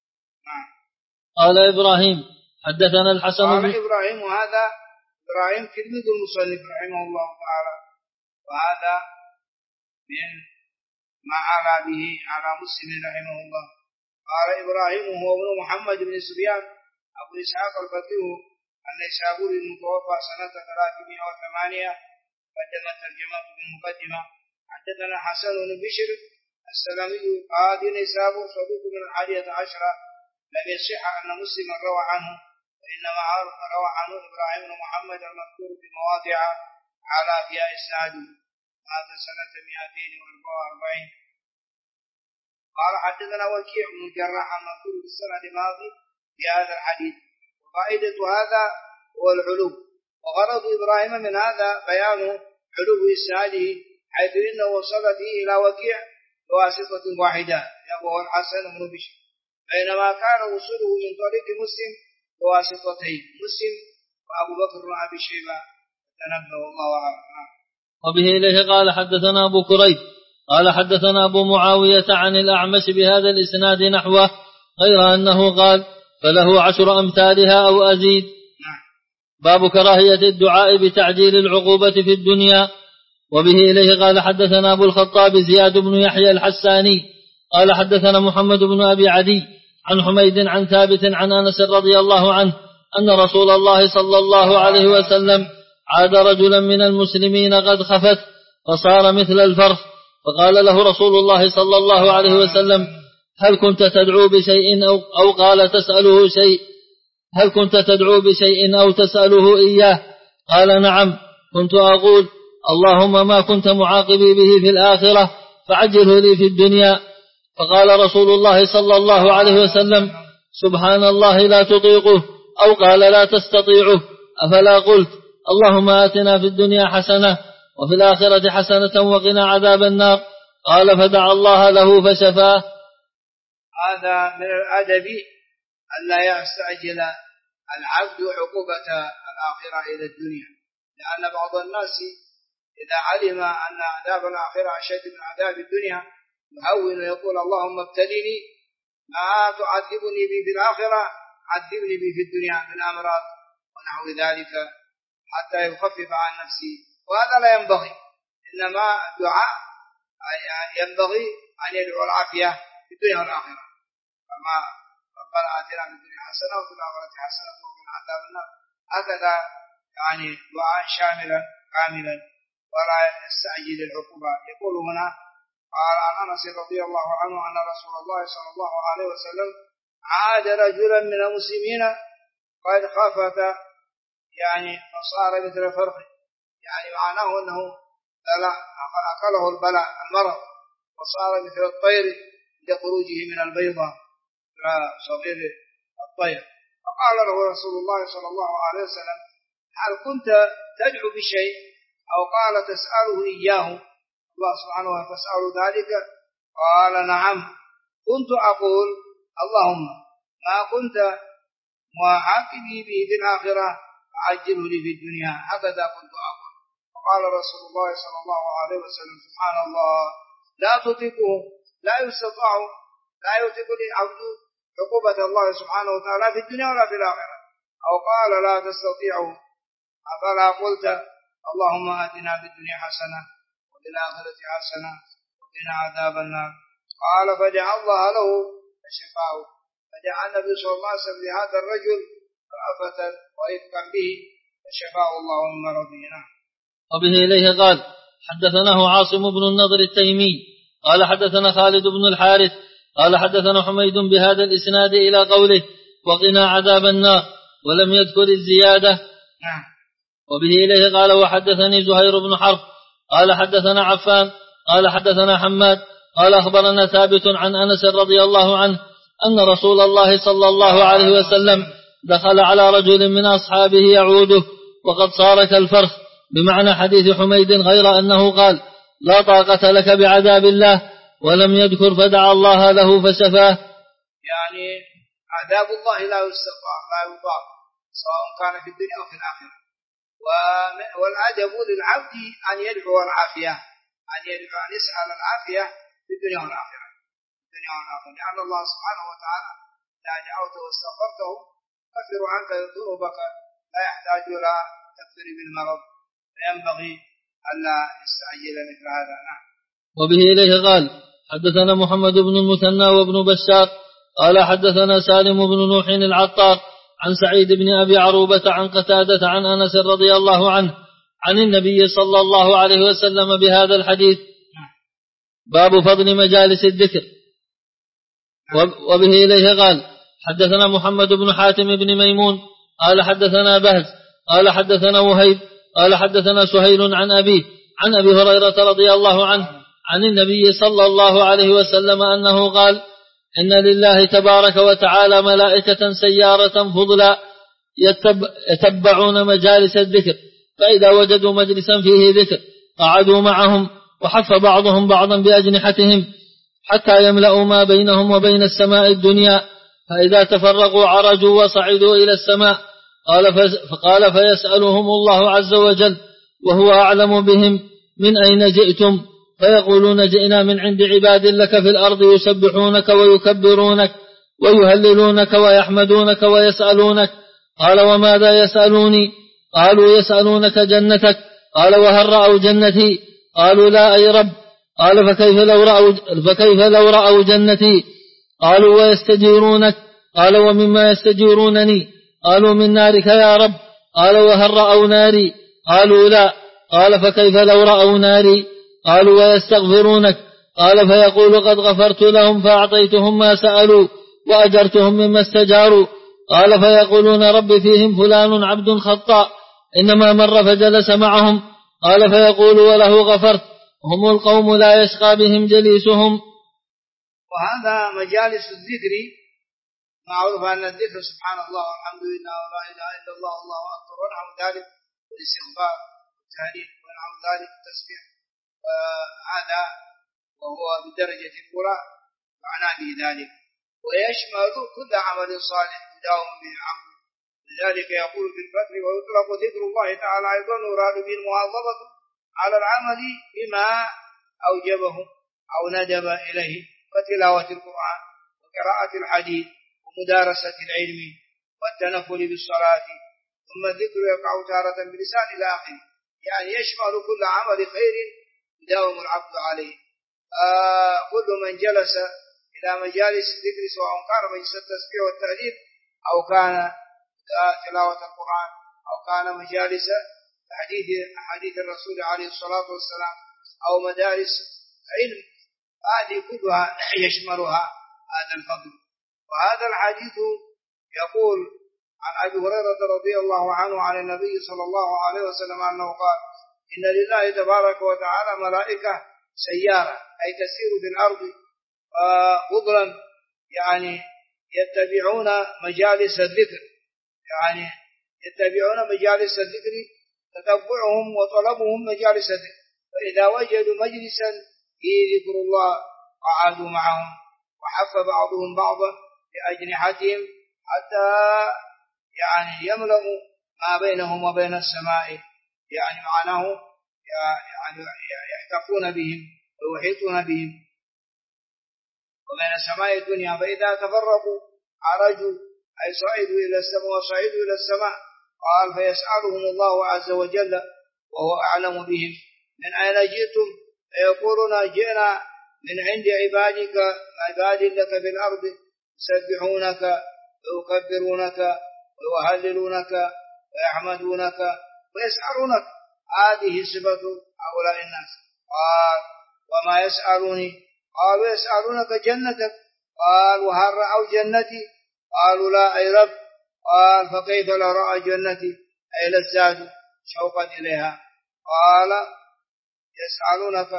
B: قال إبراهيم حدثنا الحسن
A: قال إبراهيم وهذا إبراهيم تلميذ المصنف رحمه الله تعالى وهذا من ما علا به على مسلم رحمه الله. قال إبراهيم هو ابن محمد بن سفيان أبو إسحاق الفقيه النيسابوري المتوفى سنة 308 قدم ترجمة بالمقدمة. حدثنا حسن بن بشر السلمي قاضي نيسابور صدوق من 11 لم يصح أن مسلم روى عنه وإنما روى عنه إبراهيم بن محمد المذكور في مواضع على فيها إسناده مات سنة 244. قال حدثنا وكيع بن الجراح المذكور في السنة الماضي في هذا الحديث. وفائدة هذا هو العلو وغرض إبراهيم من هذا بيان علو إسناده حيث إنه وصلته إلى وكيع بواسطة واحدة وهو الحسن بن بشر، بينما كان وصوله من طريق مسلم بواسطتين، مسلم وأبو بكر بن أبي شيبة. تنبه الله أعلم.
B: وبه إليه قال حدثنا أبو كريب قال حدثنا أبو معاوية عن الأعمش بهذا الإسناد نحوه، غير أنه قال فله 10 أمثالها أو أزيد. باب كراهية الدعاء بتعجيل العقوبة في الدنيا. وبه إليه قال حدثنا أبو الخطاب زياد بن يحيى الحساني قال حدثنا محمد بن أبي عدي عن حميد عن ثابت عن أنس رضي الله عنه أن رسول الله صلى الله عليه وسلم عاد رجلا من المسلمين قد خفت فصار مثل الفرخ، فقال له رسول الله صلى الله عليه وسلم هل كنت تدعو بشيء أو قال تسأله شيء، هل كنت تدعو بشيء أو تسأله إياه؟ قال نعم، كنت أقول اللهم ما كنت معاقبي به في الآخرة فعجله لي في الدنيا. فقال رسول الله صلى الله عليه وسلم سبحان الله لا تطيقه، أو قال لا تستطيعه، أفلا قلت اللهم آتنا في الدنيا حسنة وفي الآخرة حسنة وقنا عذاب النار؟ قال فدعا الله له فشفاه.
A: هذا من الأدب ألا يستعجل العبد عقوبة الآخرة إلى الدنيا، لأن بعض الناس إذا علم أن عذاب الآخرة أشد من عذاب الدنيا يهون ويقول اللهم ابتلني ما تعذبني به في الآخرة عذبني به في الدنيا من أمراض ونحو ذلك حتى يخفف عن نفسه، وهذا لا ينبغي. إنما الدعاء ينبغي أن يدعو العافية في الدنيا والآخرة، كما ربنا آتنا في الدنيا حسنة وفي الآخرة حسنة وقنا عذاب النار، هكذا يعني دعاء شاملا كاملا ولا يستعجل العقوبة. يقول هنا قال عن أنس رضي الله عنه أن رسول الله صلى الله عليه وسلم عاد رجلا من المسلمين قد خافت يعني فصار مثل فرخ، يعني معناه أنه أكله البلاء المرض وصار مثل الطير لخروجه من البيضة صغير الطير. فقال له رسول الله صلى الله عليه وسلم هل كنت تدعو بشيء أو قال تسأله إياه الله سبحانه وتعالى تسأل ذلك؟ قال نعم، كنت أقول اللهم ما كنت معاقبي به في الآخرة عجله لي في الدنيا، هكذا كنت أقول. وقال رسول الله صلى الله عليه وسلم سبحان الله لا تطيقه، لا يستطاع، لا يطيق العبد عقوبة الله سبحانه وتعالى في الدنيا ولا في الآخرة، أو قال لا تستطيعه، أفلا قلت اللهم آتنا في الدنيا حسنة وفي الآخرة حسنة وقنا عذاب النار؟ قال فدعا الله له فشفاه، فدعا النبي صلى الله عليه وسلم لهذا الرجل رأفة ورفقا به فشفاه الله من مرضه.
B: وبه إليه قال حدثناه عاصم بن النضر التيمي قال حدثنا خالد بن الحارث قال حدثنا حميد بهذا الإسناد إلى قوله وقنا عذاب النار، ولم يذكر الزيادة. وبه إليه قال وحدثني زهير بن حرب قال حدثنا عفان قال حدثنا حماد قال أخبرنا ثابت عن أنس رضي الله عنه أن رسول الله صلى الله عليه وسلم دخل على رجل من أصحابه يعوده وقد صار كالفرخ، بمعنى حديث حميد، غير أنه قال لا طاقة لك بعذاب الله، ولم يذكر فدعا الله له فشفاه.
A: يعني عذاب الله لا يستطاع لا يطاق سواء كان في الدنيا أو في الآخرة، والعجب للعبد أن يدعو العافية، أن يسأل العافية في الدنيا والآخرة، لأن الله سبحانه وتعالى إذا دعوت واستغفرته يكفر عنك ذنوبك، لا يحتاج إلى تكفير بالمرض، فينبغي ألا يستعجل مثل هذا.
B: وبه إليه قال حدثنا محمد بن المثنى وابن بشار قال حدثنا سالم بن نوح العطار عن سعيد بن أبي عروبة عن قتادة عن أنس رضي الله عنه عن النبي صلى الله عليه وسلم بهذا الحديث. باب فضل مجالس الذكر. وبه إليه قال حدثنا محمد بن حاتم بن ميمون قال حدثنا بهز قال حدثنا وهيب قال حدثنا سهيل عن أبيه عن أبي هريرة رضي الله عنه عن النبي صلى الله عليه وسلم أنه قال إن لله تبارك وتعالى ملائكة سيارة فضلا يتبعون مجالس الذكر، فإذا وجدوا مجلسا فيه ذكر قعدوا معهم، وحف بعضهم بعضا بأجنحتهم حتى يملأوا ما بينهم وبين السماء الدنيا، فإذا تفرقوا عرجوا وصعدوا إلى السماء. قال فيسألهم الله عز وجل وهو أعلم بهم: من أين جئتم؟ فيقولون: جئنا من عند عباد لك في الأرض يسبحونك ويكبرونك ويهللونك ويحمدونك ويسألونك. قال: وماذا يسألوني؟ قالوا: يسألونك جنتك. قال: وهل رأوا جنتي؟ قالوا: لا أي رب. قال: فكيف لو رأوا جنتي؟ قالوا: ويستجيرونك. قال: ومما يستجيرونني؟ قالوا: من نارك يا رب. قال: وهل رأوا ناري؟ قالوا: لا. قال: فكيف لو رأوا ناري؟ قالوا: ويستغفرونك. قال: فيقول: قد غفرت لهم فأعطيتهم ما سألوا وأجرتهم مما استجاروا. قال: فيقولون: رب فيهم فلان عبد خطاء إنما مر فجلس معهم. قال: فيقول: وله غفرت. هم القوم لا يشقى بهم جليسهم.
A: وهذا مجالس الذكر، معروف أن الذكر سبحان الله والحمد لله ولا إله إلا الله والله أكبر ونحو ذلك، والاستغفار والتهليل ونحو ذلك التسبيح، هذا وهو بدرجة الأولى معناه به ذلك، ويشمل كل عمل صالح يداوم به العبد. لذلك يقول في الفتح: ويطلق ذكر الله تعالى أيضا يراد به المواظبة على العمل بما أوجبه أو ندب إليه، كتلاوة القرآن وقراءة الحديث ومدارسة العلم والتنفل بالصلاة. ثم الذكر يقع تارة بلسان الآخر، يعني يشمل كل عمل خير يداوم العبد عليه. كل من جلس إلى مجالس الذكر سواء كان مجلس التسبيح والتهليل أو كان تلاوة القرآن أو كان مجالس حديث الرسول عليه الصلاة والسلام أو مدارس علم، هذه كلها يشملها هذا الفضل. وهذا الحديث يقول عن أبي هريرة رضي الله عنه عن النبي صلى الله عليه وسلم أنه قال: إن لله تبارك وتعالى ملائكة سيارة، أي تسير في الأرض فضلا، يعني يتبعون مجالس الذكر، يعني يتبعون مجالس الذكر، تتبعهم وطلبهم مجالس الذكر، فإذا وجدوا مجلسا فيه ذكر الله قعدوا معهم، وحف بعضهم بعضا بأجنحتهم حتى يعني يملأ ما بينهم وبين السماء، يعني معناه يعني يحتفون بهم ويحيطون بهم وبين السماء الدنيا. فإذا تفرقوا عرجوا، أي صعدوا إلى السماء وصعدوا إلى السماء. قال: فيسألهم الله عز وجل وهو أعلم بهم: من أين جئتم؟ فيقولون: جئنا من عند عباد لك في الأرض يسبحونك ويكبرونك ويهللونك ويحمدونك ويسألونك. هذه صفة هؤلاء الناس. قال: وما يسألوني؟ قالوا: يسألونك جنتك. قال: وهل رأوا جنتي؟ قالوا: لا أي رب. قال: فكيف لو رأى جنتي؟ أي لزادوا شوقا إليها. قال: يسألونك.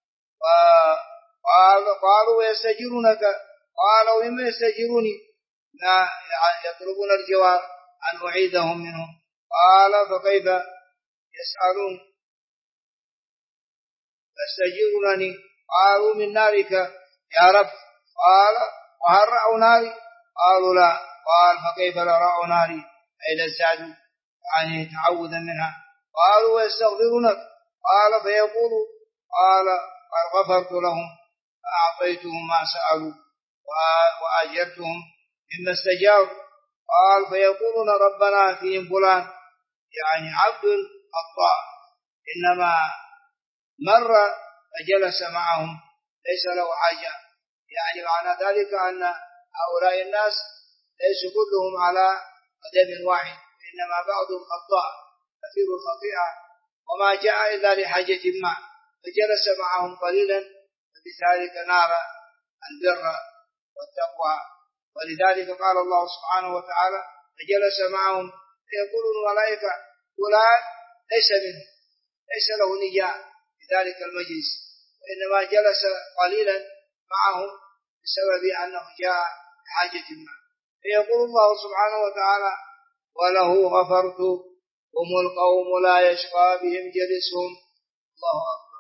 A: قالوا: ويستجيرونك. قالوا: ومما يستجيروني؟ يطلبون الجوار أن أعيدهم منهم. قال: فكيف يسألون يستجيرونني؟ قالوا: من نارك يا رب. قال: وهل رأوا ناري؟ قالوا: لا. قال: فكيف لو رأوا ناري؟ أي لزادوا يعني تعوذا منها. قالوا: ويستغفرونك. قال: فيقول: قال: قد غفرت لهم فأعطيتهم ما سألوا وأجرتهم مما استجاروا. قال: فيقولون: ربنا فيهم فلان، يعني عبد خطاء إنما مر فجلس معهم ليس له حاجة. يعني معنى ذلك أن هؤلاء الناس ليسوا كلهم على قدم واحد، وإنما بعضهم خطاء كثير الخطيئة وما جاء إلا لحاجة ما، فجلس معهم قليلا، فبذلك نال البر والتقوى. ولذلك قال الله سبحانه وتعالى: فجلس معهم. فيقول الملائكة: فلان ليس منهم، ليس له نجاة في ذلك المجلس، وإنما جلس قليلا معهم بسبب أنه جاء حاجة ما. فيقول الله سبحانه وتعالى: وله غفرت، هم القوم لا يشقى بهم جلسهم. الله أكبر.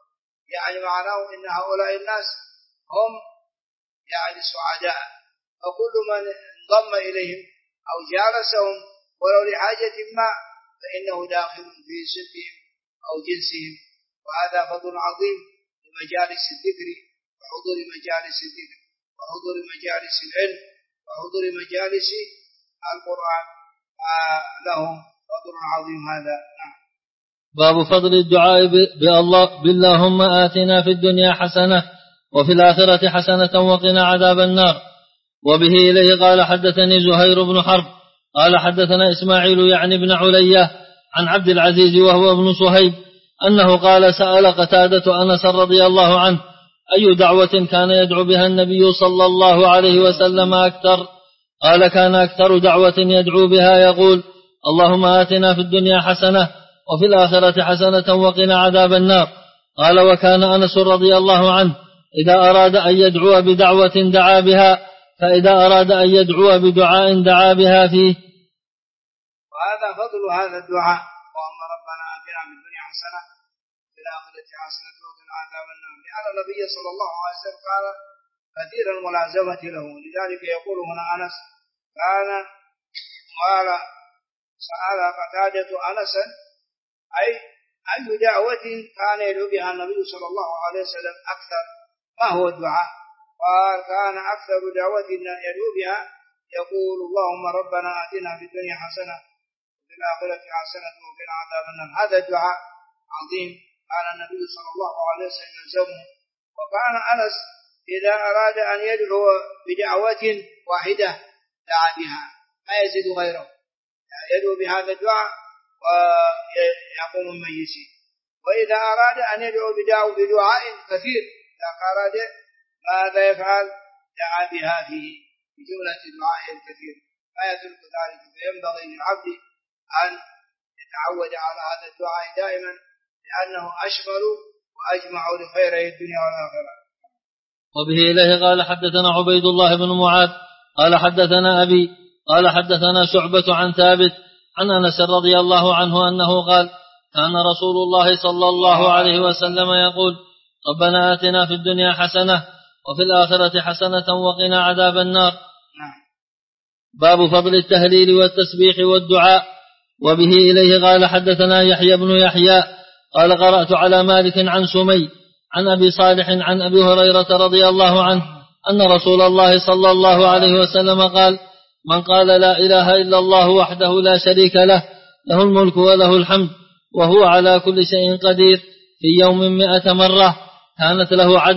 A: يعني معناه إن هؤلاء الناس هم يعني سعداء، وكل من انضم إليهم أو جالسهم ولو لحاجة ما فإنه داخل في سبهم أو جنسهم. وهذا فضل عظيم لمجالس الذكر وحضور مجالس الذكر وحضور مجالس العلم وحضور مجالس القرآن، لهم فضل عظيم هذا.
B: باب فضل الدعاء باللهم آتنا في الدنيا حسنة وفي الآخرة حسنة وقنا عذاب النار. وبه إليه قال حدثني زهير بن حرب قال حدثنا إسماعيل يعني بن علية عن عبد العزيز وهو ابن صهيب أنه قال سأل قتادة أنس رضي الله عنه أي دعوة كان يدعو بها النبي صلى الله عليه وسلم أكثر؟ قال كان أكثر دعوة يدعو بها يقول اللهم آتنا في الدنيا حسنة وفي الآخرة حسنة وقنا عذاب النار. قال وكان أنس رضي الله عنه إذا أراد أن يدعو بدعوة دعا بها، فإذا أراد أن يدعو بدعاء دعا بها فيه.
A: وهذا فضل هذا الدعاء، اللهم ربنا آتنا في الدنيا حسنة وفي الآخرة حسنة وقنا عذاب النار، لأن النبي صلى الله عليه وسلم قال كثير الملازمة له. لذلك يقول هنا أنس كان قال سأل قتادة أنسا أي دعوة كان يدعو بها النبي صلى الله عليه وسلم أكثر، ما هو الدعاء؟ قال كان أكثر دعوة يدعو بها يقول اللهم ربنا آتنا في الدنيا حسنة وفي الآخرة حسنة وقنا عذاب النار. هذا الدعاء عظيم كان النبي صلى الله عليه وسلم يلزمه. وكان أنس إذا أراد أن يدعو بدعوة واحدة دعا بها ما يزيد غيره، يدعو بهذا الدعاء ويقوم المجلس. وإذا أراد أن يدعو بدعاء كثير إذا أراد ماذا يفعل؟ دعا بها فيه بجملة دعاء الكثير ما يترك ذلك. فينبغي للعبد أن يتعود على هذا الدعاء دائما لأنه أشمل وأجمع لخيري الدنيا والآخرة.
B: وبه إليه قال حدثنا عبيد الله بن معاذ قال حدثنا أبي قال حدثنا شعبة عن ثابت عن أنس رضي الله عنه أنه قال كان رسول الله صلى الله عليه وسلم يقول ربنا آتنا في الدنيا حسنة وفي الآخرة حسنة وقنا عذاب النار. باب فضل التهليل والتسبيح والدعاء. وبه إليه قال حدثنا يحيى بن يحيى قال قرأت على مالك عن سمي عن أبي صالح عن أبي هريرة رضي الله عنه أن رسول الله صلى الله عليه وسلم قال من قال لا إله إلا الله وحده لا شريك له له الملك وله الحمد وهو على كل شيء قدير في يوم 100 مرة كانت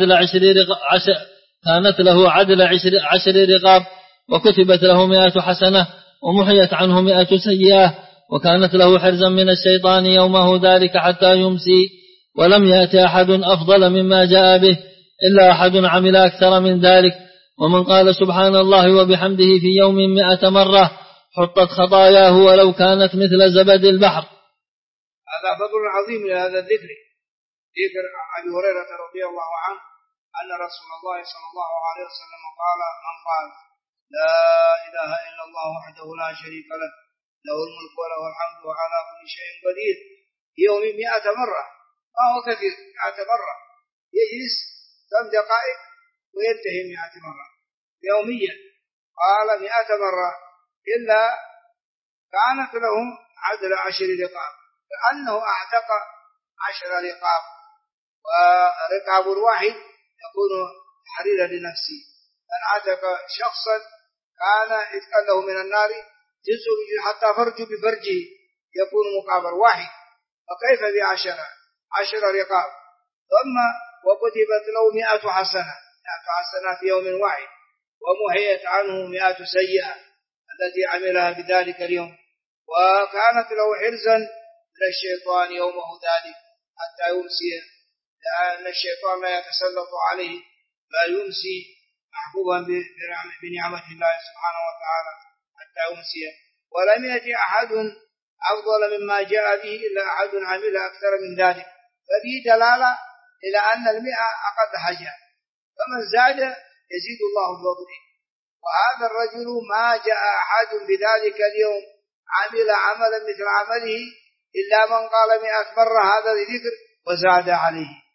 B: له عدل 10 رقاب وكتبت له 100 حسنة ومحيت عنه 100 سيئة وكانت له حرزا من الشيطان يومه ذلك حتى يمسي ولم يأتي أحد أفضل مما جاء به إلا أحد عمل أكثر من ذلك. ومن قال سبحان الله وبحمده في يوم 100 مرة حطت خطاياه ولو كانت مثل زبد البحر.
A: هذا فضل عظيم لهذا الذكر. ذكر أبي هريرة رضي الله عنه أن رسول الله صلى الله عليه وسلم قال من قال لا إله إلا الله وحده لا شريك له له الملك وله الحمد وعلى كل شيء قدير في يوم 100 مرة، ما هو كثير 100 مرة، يجلس كم دقائق وينتهي 100 مرة يوميا. قال 100 مرة إلا كانت له عدل 10 رقاب كأنه أعتق 10 رقاب، ورقاب الواحد يكون حريرا لنفسه. من عتق شخصا كان إذكا له من النار جزء حتى فرج بفرجه يكون مقابل واحد، فكيف ب10 رقاب؟ ثم وكتبت له 100 حسنة 100 حسنة في يوم واحد ومحيت عنه 100 سيئة التي عملها بذلك اليوم، وكانت له حرزا من الشيطان يومه ذلك حتى يمسي، لأن الشيطان لا يتسلط عليه بل يمسي محبوبا بنعمة الله سبحانه وتعالى حتى يمسي. ولم يأتي أحد أفضل مما جاء به إلا أحد عمل أكثر من ذلك، ففيه دلالة إلى أن 100 أقل حاجة، فمن زاد يزيد الله بفضله. وهذا الرجل ما جاء أحد بذلك اليوم عمل عملا مثل عمله إلا من قال 100 مرة هذا الذكر وزاد عليه،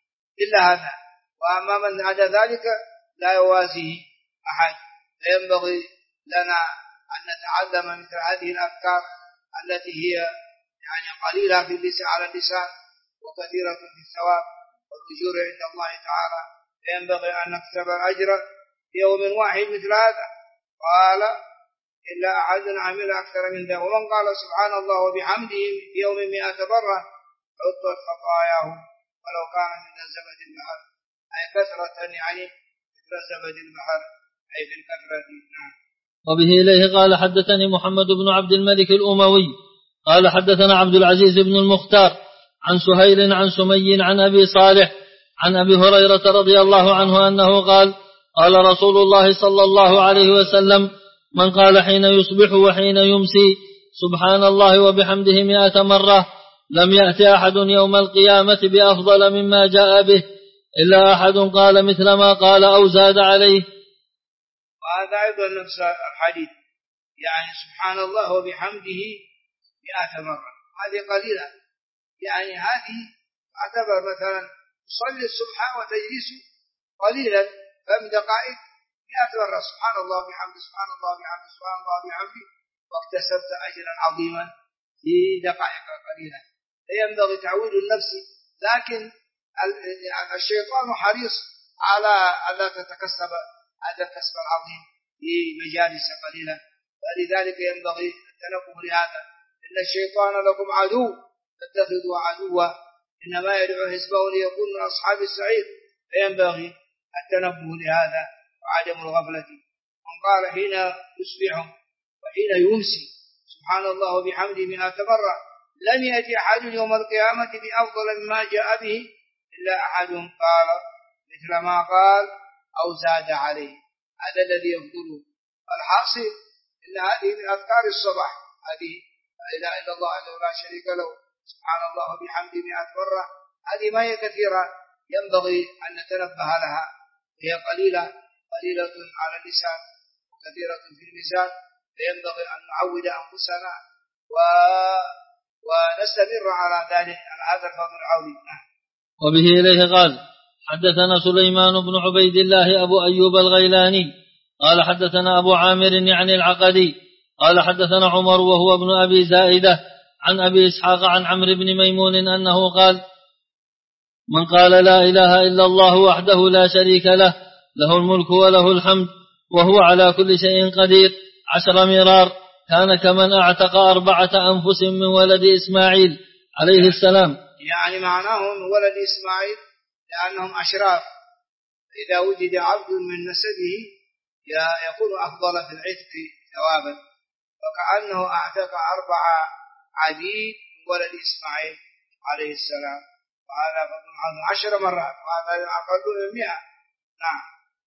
A: إلا هذا، وأما من عدا ذلك لا يوازيه أحد. فينبغي لنا أن نتعلم مثل هذه الأذكار التي هي يعني قليلة على اللسان وكثيرة في الثواب والأجور عند الله تعالى. فينبغي أن نكتب الأجر في يوم واحد مثل هذا. قال إلا أحد عمل أكثر من ذلك. ومن قال سبحان الله وبحمده في يوم 100 مرة حطت خطاياه ولو كان من زبد البحر، أي كثرة يعني مثل زبد البحر أي في الكثرة. نعم.
B: وبه إليه قال حدثني محمد بن عبد الملك الأموي قال حدثنا عبد العزيز بن المختار عن سهيل عن سمي عن أبي صالح عن أبي هريرة رضي الله عنه أنه قال قال رسول الله صلى الله عليه وسلم من قال حين يصبح وحين يمسي سبحان الله وبحمده 100 مرة لم يأتي أحد يوم القيامة بأفضل مما جاء به إلا أحد قال مثل ما قال أو زاد عليه.
A: وهذا أيضا نفس الحديث، يعني سبحان الله وبحمده 100 مرة، هذه قليلة. يعني هذه تعتبر مثلا تصلي الصبح وتجلس قليلا 5 دقائق 100 مرة سبحان الله وبحمده سبحان الله وبحمده سبحان الله وبحمده، واكتسبت أجرا عظيما في دقائق قليلة. فينبغي تعويد النفس، لكن الشيطان حريص على ألا تتكسب هذا الكسب العظيم في مجالس قليلة. فلذلك ينبغي التنبه لهذا، إن الشيطان لكم عدو فاتخذوا عدوا إنما يدعو حزبه ليكون من أصحاب السعير. فينبغي التنبه لهذا وعدم الغفلة. من قال حين يصبح وحين يمسي سبحان الله وبحمده 100 مرة لن يأتي أحد يوم القيامة بأفضل مما جاء به إلا أحد قال مثل ما قال أو زاد عليه. هذا الذي يفضله. الحاصل إن هذه من أذكار الصباح، هذه لا إله إلا الله وحده لا شريك له سبحان الله وبحمده 100 مرة، هذه ما هي كثيرة، ينبغي أن نتنبه لها. هي قليلة على اللسان وكثيرة في الميزان. فينبغي أن نعود أنفسنا ونستمر على ذلك، على هذا الفضل العظيم.
B: وبه إليه قال حدثنا سليمان بن عبيد الله أبو أيوب الغيلاني قال حدثنا أبو عامر يعني العقدي قال حدثنا عمر وهو ابن أبي زائدة عن أبي إسحاق عن عمرو بن ميمون أنه قال من قال لا إله إلا الله وحده لا شريك له له الملك وله الحمد وهو على كل شيء قدير 10 مرار كان كمن أعتق 4 أنفس من ولد إسماعيل عليه السلام.
A: يعني معناه من ولد إسماعيل لأنهم أشراف، إذا وجد عبد من نسبه يكون أفضل في العتق ثوابا، فكأنه أعتق 4 عبيد من ولد إسماعيل عليه السلام، وهذا فضل 10 مرات، وهذا أقل من 100. نعم.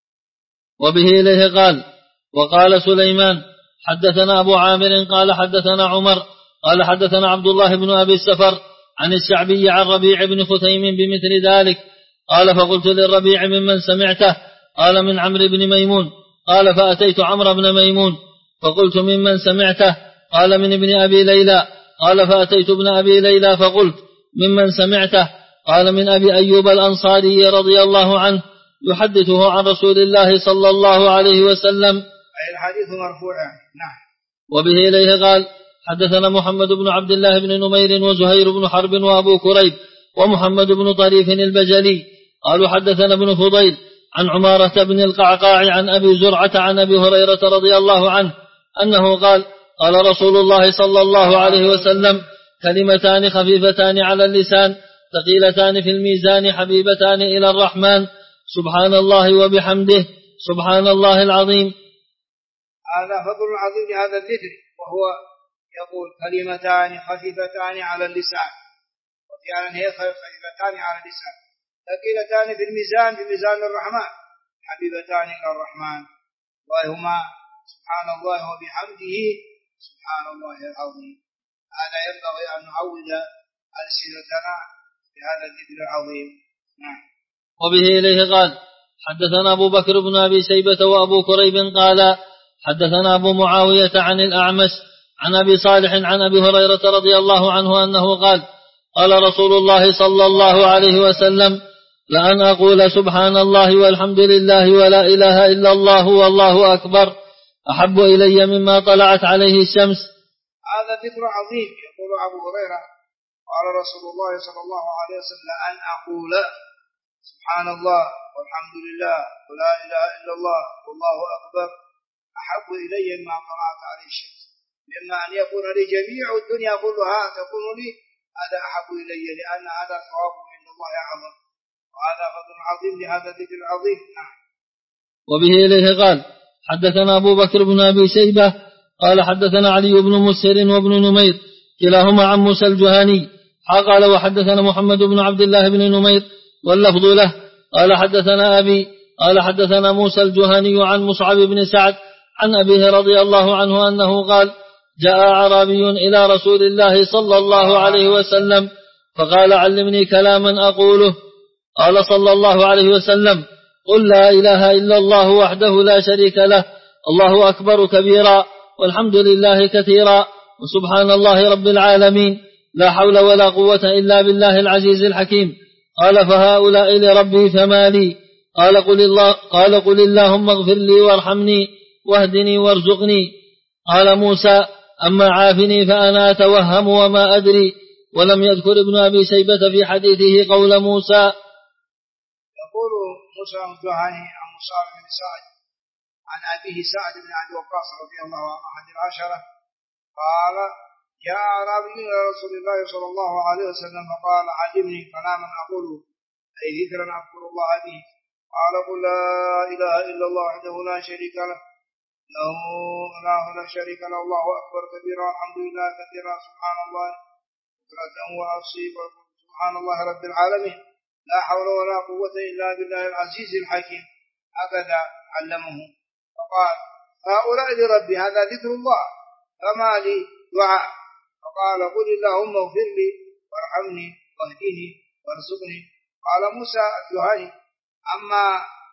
B: وبه إليه قال وقال سليمان حدثنا أبو عامر قال حدثنا عمر قال حدثنا عبد الله بن أبي السفر عن الشعبي عن ربيع بن ختيم بمثل ذلك قال فقلت للربيع ممن سمعته قال من عمرو بن ميمون قال فأتيت عمرو بن ميمون فقلت ممن سمعته قال من ابن أبي ليلى قال فأتيت ابن أبي ليلى فقلت ممن سمعته قال من أبي أيوب الأنصاري رضي الله عنه يحدثه عن رسول الله صلى الله عليه وسلم.
A: أي الحديث مرفوع. نعم.
B: وبه إليه قال حدثنا محمد بن عبد الله بن نمير وزهير بن حرب وأبو كريب ومحمد بن طريف البجلي قالوا حدثنا ابن فضيل عن عمارة بن القعقاع عن أبي زرعة عن أبي هريرة رضي الله عنه أنه قال قال رسول الله صلى الله عليه وسلم كلمتان خفيفتان على اللسان ثقيلتان في الميزان حبيبتان إلى الرحمن سبحان الله وبحمده سبحان الله العظيم.
A: هذا فضل عظيم لهذا الذكر، وهو يقول كلمتان خفيفتان على اللسان، وفعلا هي خفيفتان على اللسان ثقيلتان في الميزان في ميزان الرحمن حبيبتان إلى الرحمن، وهما سبحان الله وبحمده سبحان الله العظيم. هذا ينبغي أن نعود ألسنتنا بهذا الذكر العظيم. نعم.
B: وبه إليه قال حدثنا أبو بكر بن أبي شيبة وأبو كريب قال حدثنا أبو معاوية عن الأعمش عن أبي صالح عن أبي هريرة رضي الله عنه أنه قال قال رسول الله صلى الله عليه وسلم لأن أقول سبحان الله والحمد لله ولا إله إلا الله والله أكبر أحب إلي مما طلعت عليه الشمس.
A: هذا ذكر عظيم. يقول أبو هريرة قال رسول الله صلى الله عليه وسلم أن أقول سبحان الله والحمد لله ولا إله إلا الله والله أكبر أحب إلي مما طلعت عليه الشمس، مما أن يكون لي جميع الدنيا كلها تكون لي، هذا أحب إلي، لأن هذا ثواب من الله أعظم، وهذا فضل عظيم لهذا الذكر العظيم.
B: وبه إليه قال حدثنا أبو بكر بن أبي شيبة قال حدثنا علي بن مسهر وابن نمير كلاهما عن موسى الجهني قال وحدثنا محمد بن عبد الله بن نمير واللفظ له قال حدثنا أبي قال حدثنا موسى الجهني عن مصعب بن سعد عن أبيه رضي الله عنه أنه قال جاء أعرابي إلى رسول الله صلى الله عليه وسلم فقال علمني كلاما أقوله، قال صلى الله عليه وسلم قل لا إله إلا الله وحده لا شريك له الله أكبر كبيرا والحمد لله كثيرا وسبحان الله رب العالمين لا حول ولا قوة إلا بالله العزيز الحكيم. قال فهؤلاء لربي فما لي؟ قال قل اللهم اغفر لي وارحمني واهدني وارزقني. قال موسى أما عافني فأنا أتوهم وما أدري. ولم يذكر ابن أبي شيبة في حديثه قول موسى.
A: يقول موسى الجهني عن مصعب بن سعد عن أبيه سعد بن أبي وقاص رضي الله عنه أحد العشرة قال جاء أعرابي إلى رسول الله صلى الله عليه وسلم فقال علمني كلاما أقوله أي ذكرا أذكر الله به. قال قل لا إله إلا الله وحده لا شريك له لا شريك له الله أكبر كبيرا الحمد لله كثيرا سبحان الله بكرة وأصيل سبحان الله رب العالمين لا حول ولا قوة إلا بالله العزيز الحكيم. هكذا علمه. فقال هؤلاء لربي، هذا ذكر الله، فما لي دعاء. فقال قل اللهم اغفر لي وارحمني واهدني وارزقني. قال موسى الجهني أما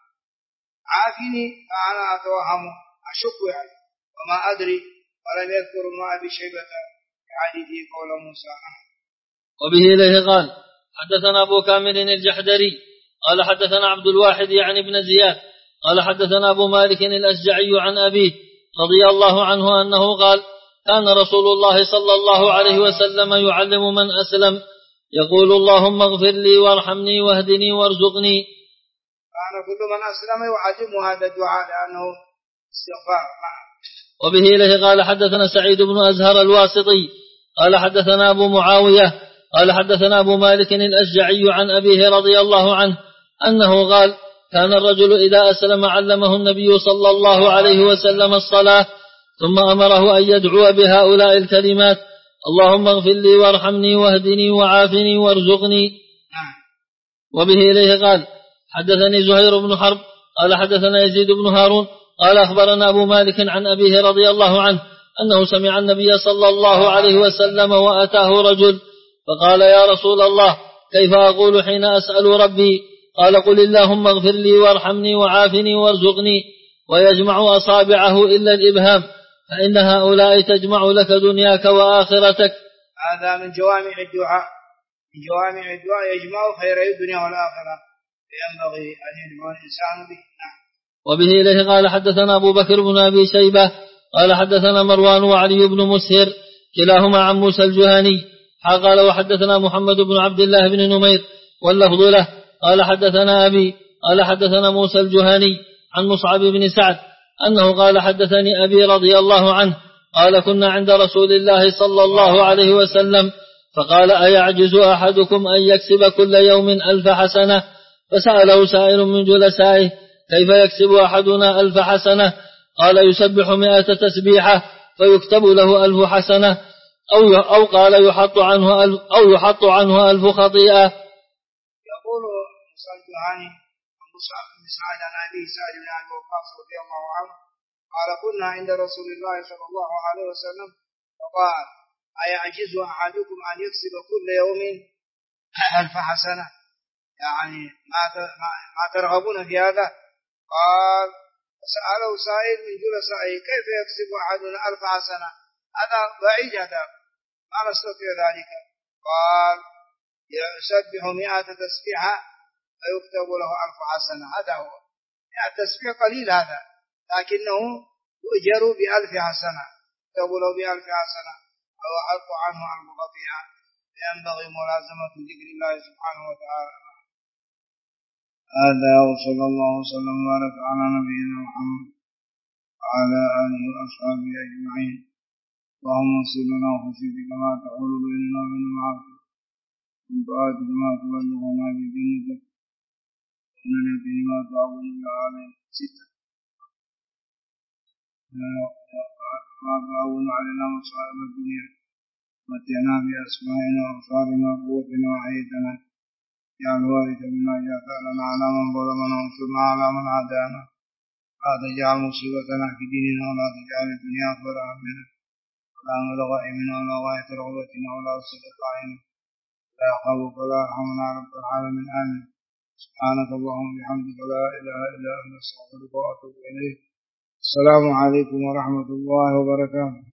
A: عافني فأنا أتوهم أشك يعني وما أدري. ولم يذكر ابن أبي شيبة في حديثه قول موسى.
B: وبه إليه قال حدثنا أبو كامل الجحدري قال حدثنا عبد الواحد يعني بن زياد قال حدثنا أبو مالك الأشجعي عن أبيه رضي الله عنه أنه قال كان رسول الله صلى الله عليه وسلم يعلم من أسلم يقول اللهم اغفر لي وارحمني واهدني وارزقني.
A: كان كل من أسلم يعلم هذا الدعاء لأنه استغفار.
B: وبه إليه قال حدثنا سعيد بن أزهر الواسطي قال حدثنا أبو معاوية قال حدثنا أبو مالك الأشجعي عن أبيه رضي الله عنه أنه قال كان الرجل إذا أسلم علمه النبي صلى الله عليه وسلم الصلاة ثم أمره أن يدعو بهؤلاء الكلمات اللهم اغفر لي وارحمني واهدني وعافني وارزقني. وبه إليه قال حدثني زهير بن حرب قال حدثنا يزيد بن هارون قال أخبرنا أبو مالك عن أبيه رضي الله عنه أنه سمع النبي صلى الله عليه وسلم وأتاه رجل فقال يا رسول الله كيف أقول حين أسأل ربي؟ قال قل اللهم اغفر لي وارحمني وعافني وارزقني ويجمع أصابعه إلا الإبهام فإن هؤلاء تجمع لك دنياك وآخرتك.
A: هذا من جوامع الدعاء، من جوامع الدعاء يجمع خير الدنيا والآخرة فينبغي أن يدعو الإنسان به.
B: وبه إليه قال حدثنا أبو بكر بن أبي شيبة قال حدثنا مروان وعلي بن مسهر كلاهما عن موسى الجهني قال وحدثنا محمد بن عبد الله بن نمير واللفظ له قال حدثنا أبي قال حدثنا موسى الجهني عن مصعب بن سعد أنه قال حدثني أبي رضي الله عنه قال كنا عند رسول الله صلى الله عليه وسلم فقال أيعجز أحدكم أن يكسب كل يوم 1000 حسنة؟ فسأله سائل من جلسائه كيف يكسب أحدنا 1000 حسنة؟ قال يسبح 100 تسبيحة فيكتب له 1000 حسنة أو قال يحط عنه 1000 خطيئة.
A: يقول موسى الجهني عن مصعب بن سعد عن أبيه سعد بن أبي وقاص رضي الله عنه قال كنا عند رسول الله صلى الله عليه وسلم فقال أيعجز أحدكم أن يكسب كل يوم 1000 حسنة؟ يعني ما ترغبون في هذا؟ قال فسأله سائل من جلسائه كيف يكسب أحدنا 1000 حسنة؟ هذا بعيد، هذا ما نستطيع ذلك. قال يسبح 100 تسبيحة فيكتب له 1000 حسنة. هذا هو التسبيح قليل هذا، لكنه يؤجر ب1000 حسنة، يكتب له ب1000 حسنة أو يحط عنه 1000 خطيئة. فينبغي ملازمة ذكر الله سبحانه وتعالى. هذا وصلى الله وسلم وبارك على نبينا محمد وعلى آله وأصحابه أجمعين. اللهم اغفر لنا وخشيتك ما تحول بيننا وبين المعاصي، من طاعتك ما تبلغنا بجنتك، ومن اليقين ما تعون به علينا 6 ما تعون علينا مصائب الدنيا. متعنا بأسمائنا وأبصارنا وقوتنا وحياتنا، اجعل الوارث منا، اجعل ثأرنا على من ظلمنا وانصرنا على من عادانا. لا تجعل مصيبتنا في ديننا، ولا تجعل الدنيا أكبر همنا ولا مبلغ علمنا ولا غاية رغبتنا ولا وسيلة أعيننا لا يخافك ولا يرحمنا رب العالمين. آمين. سبحانك اللهم وبحمدك لا إله إلا أنت أستغفرك وأتوب إليك. السلام عليكم ورحمة الله وبركاته.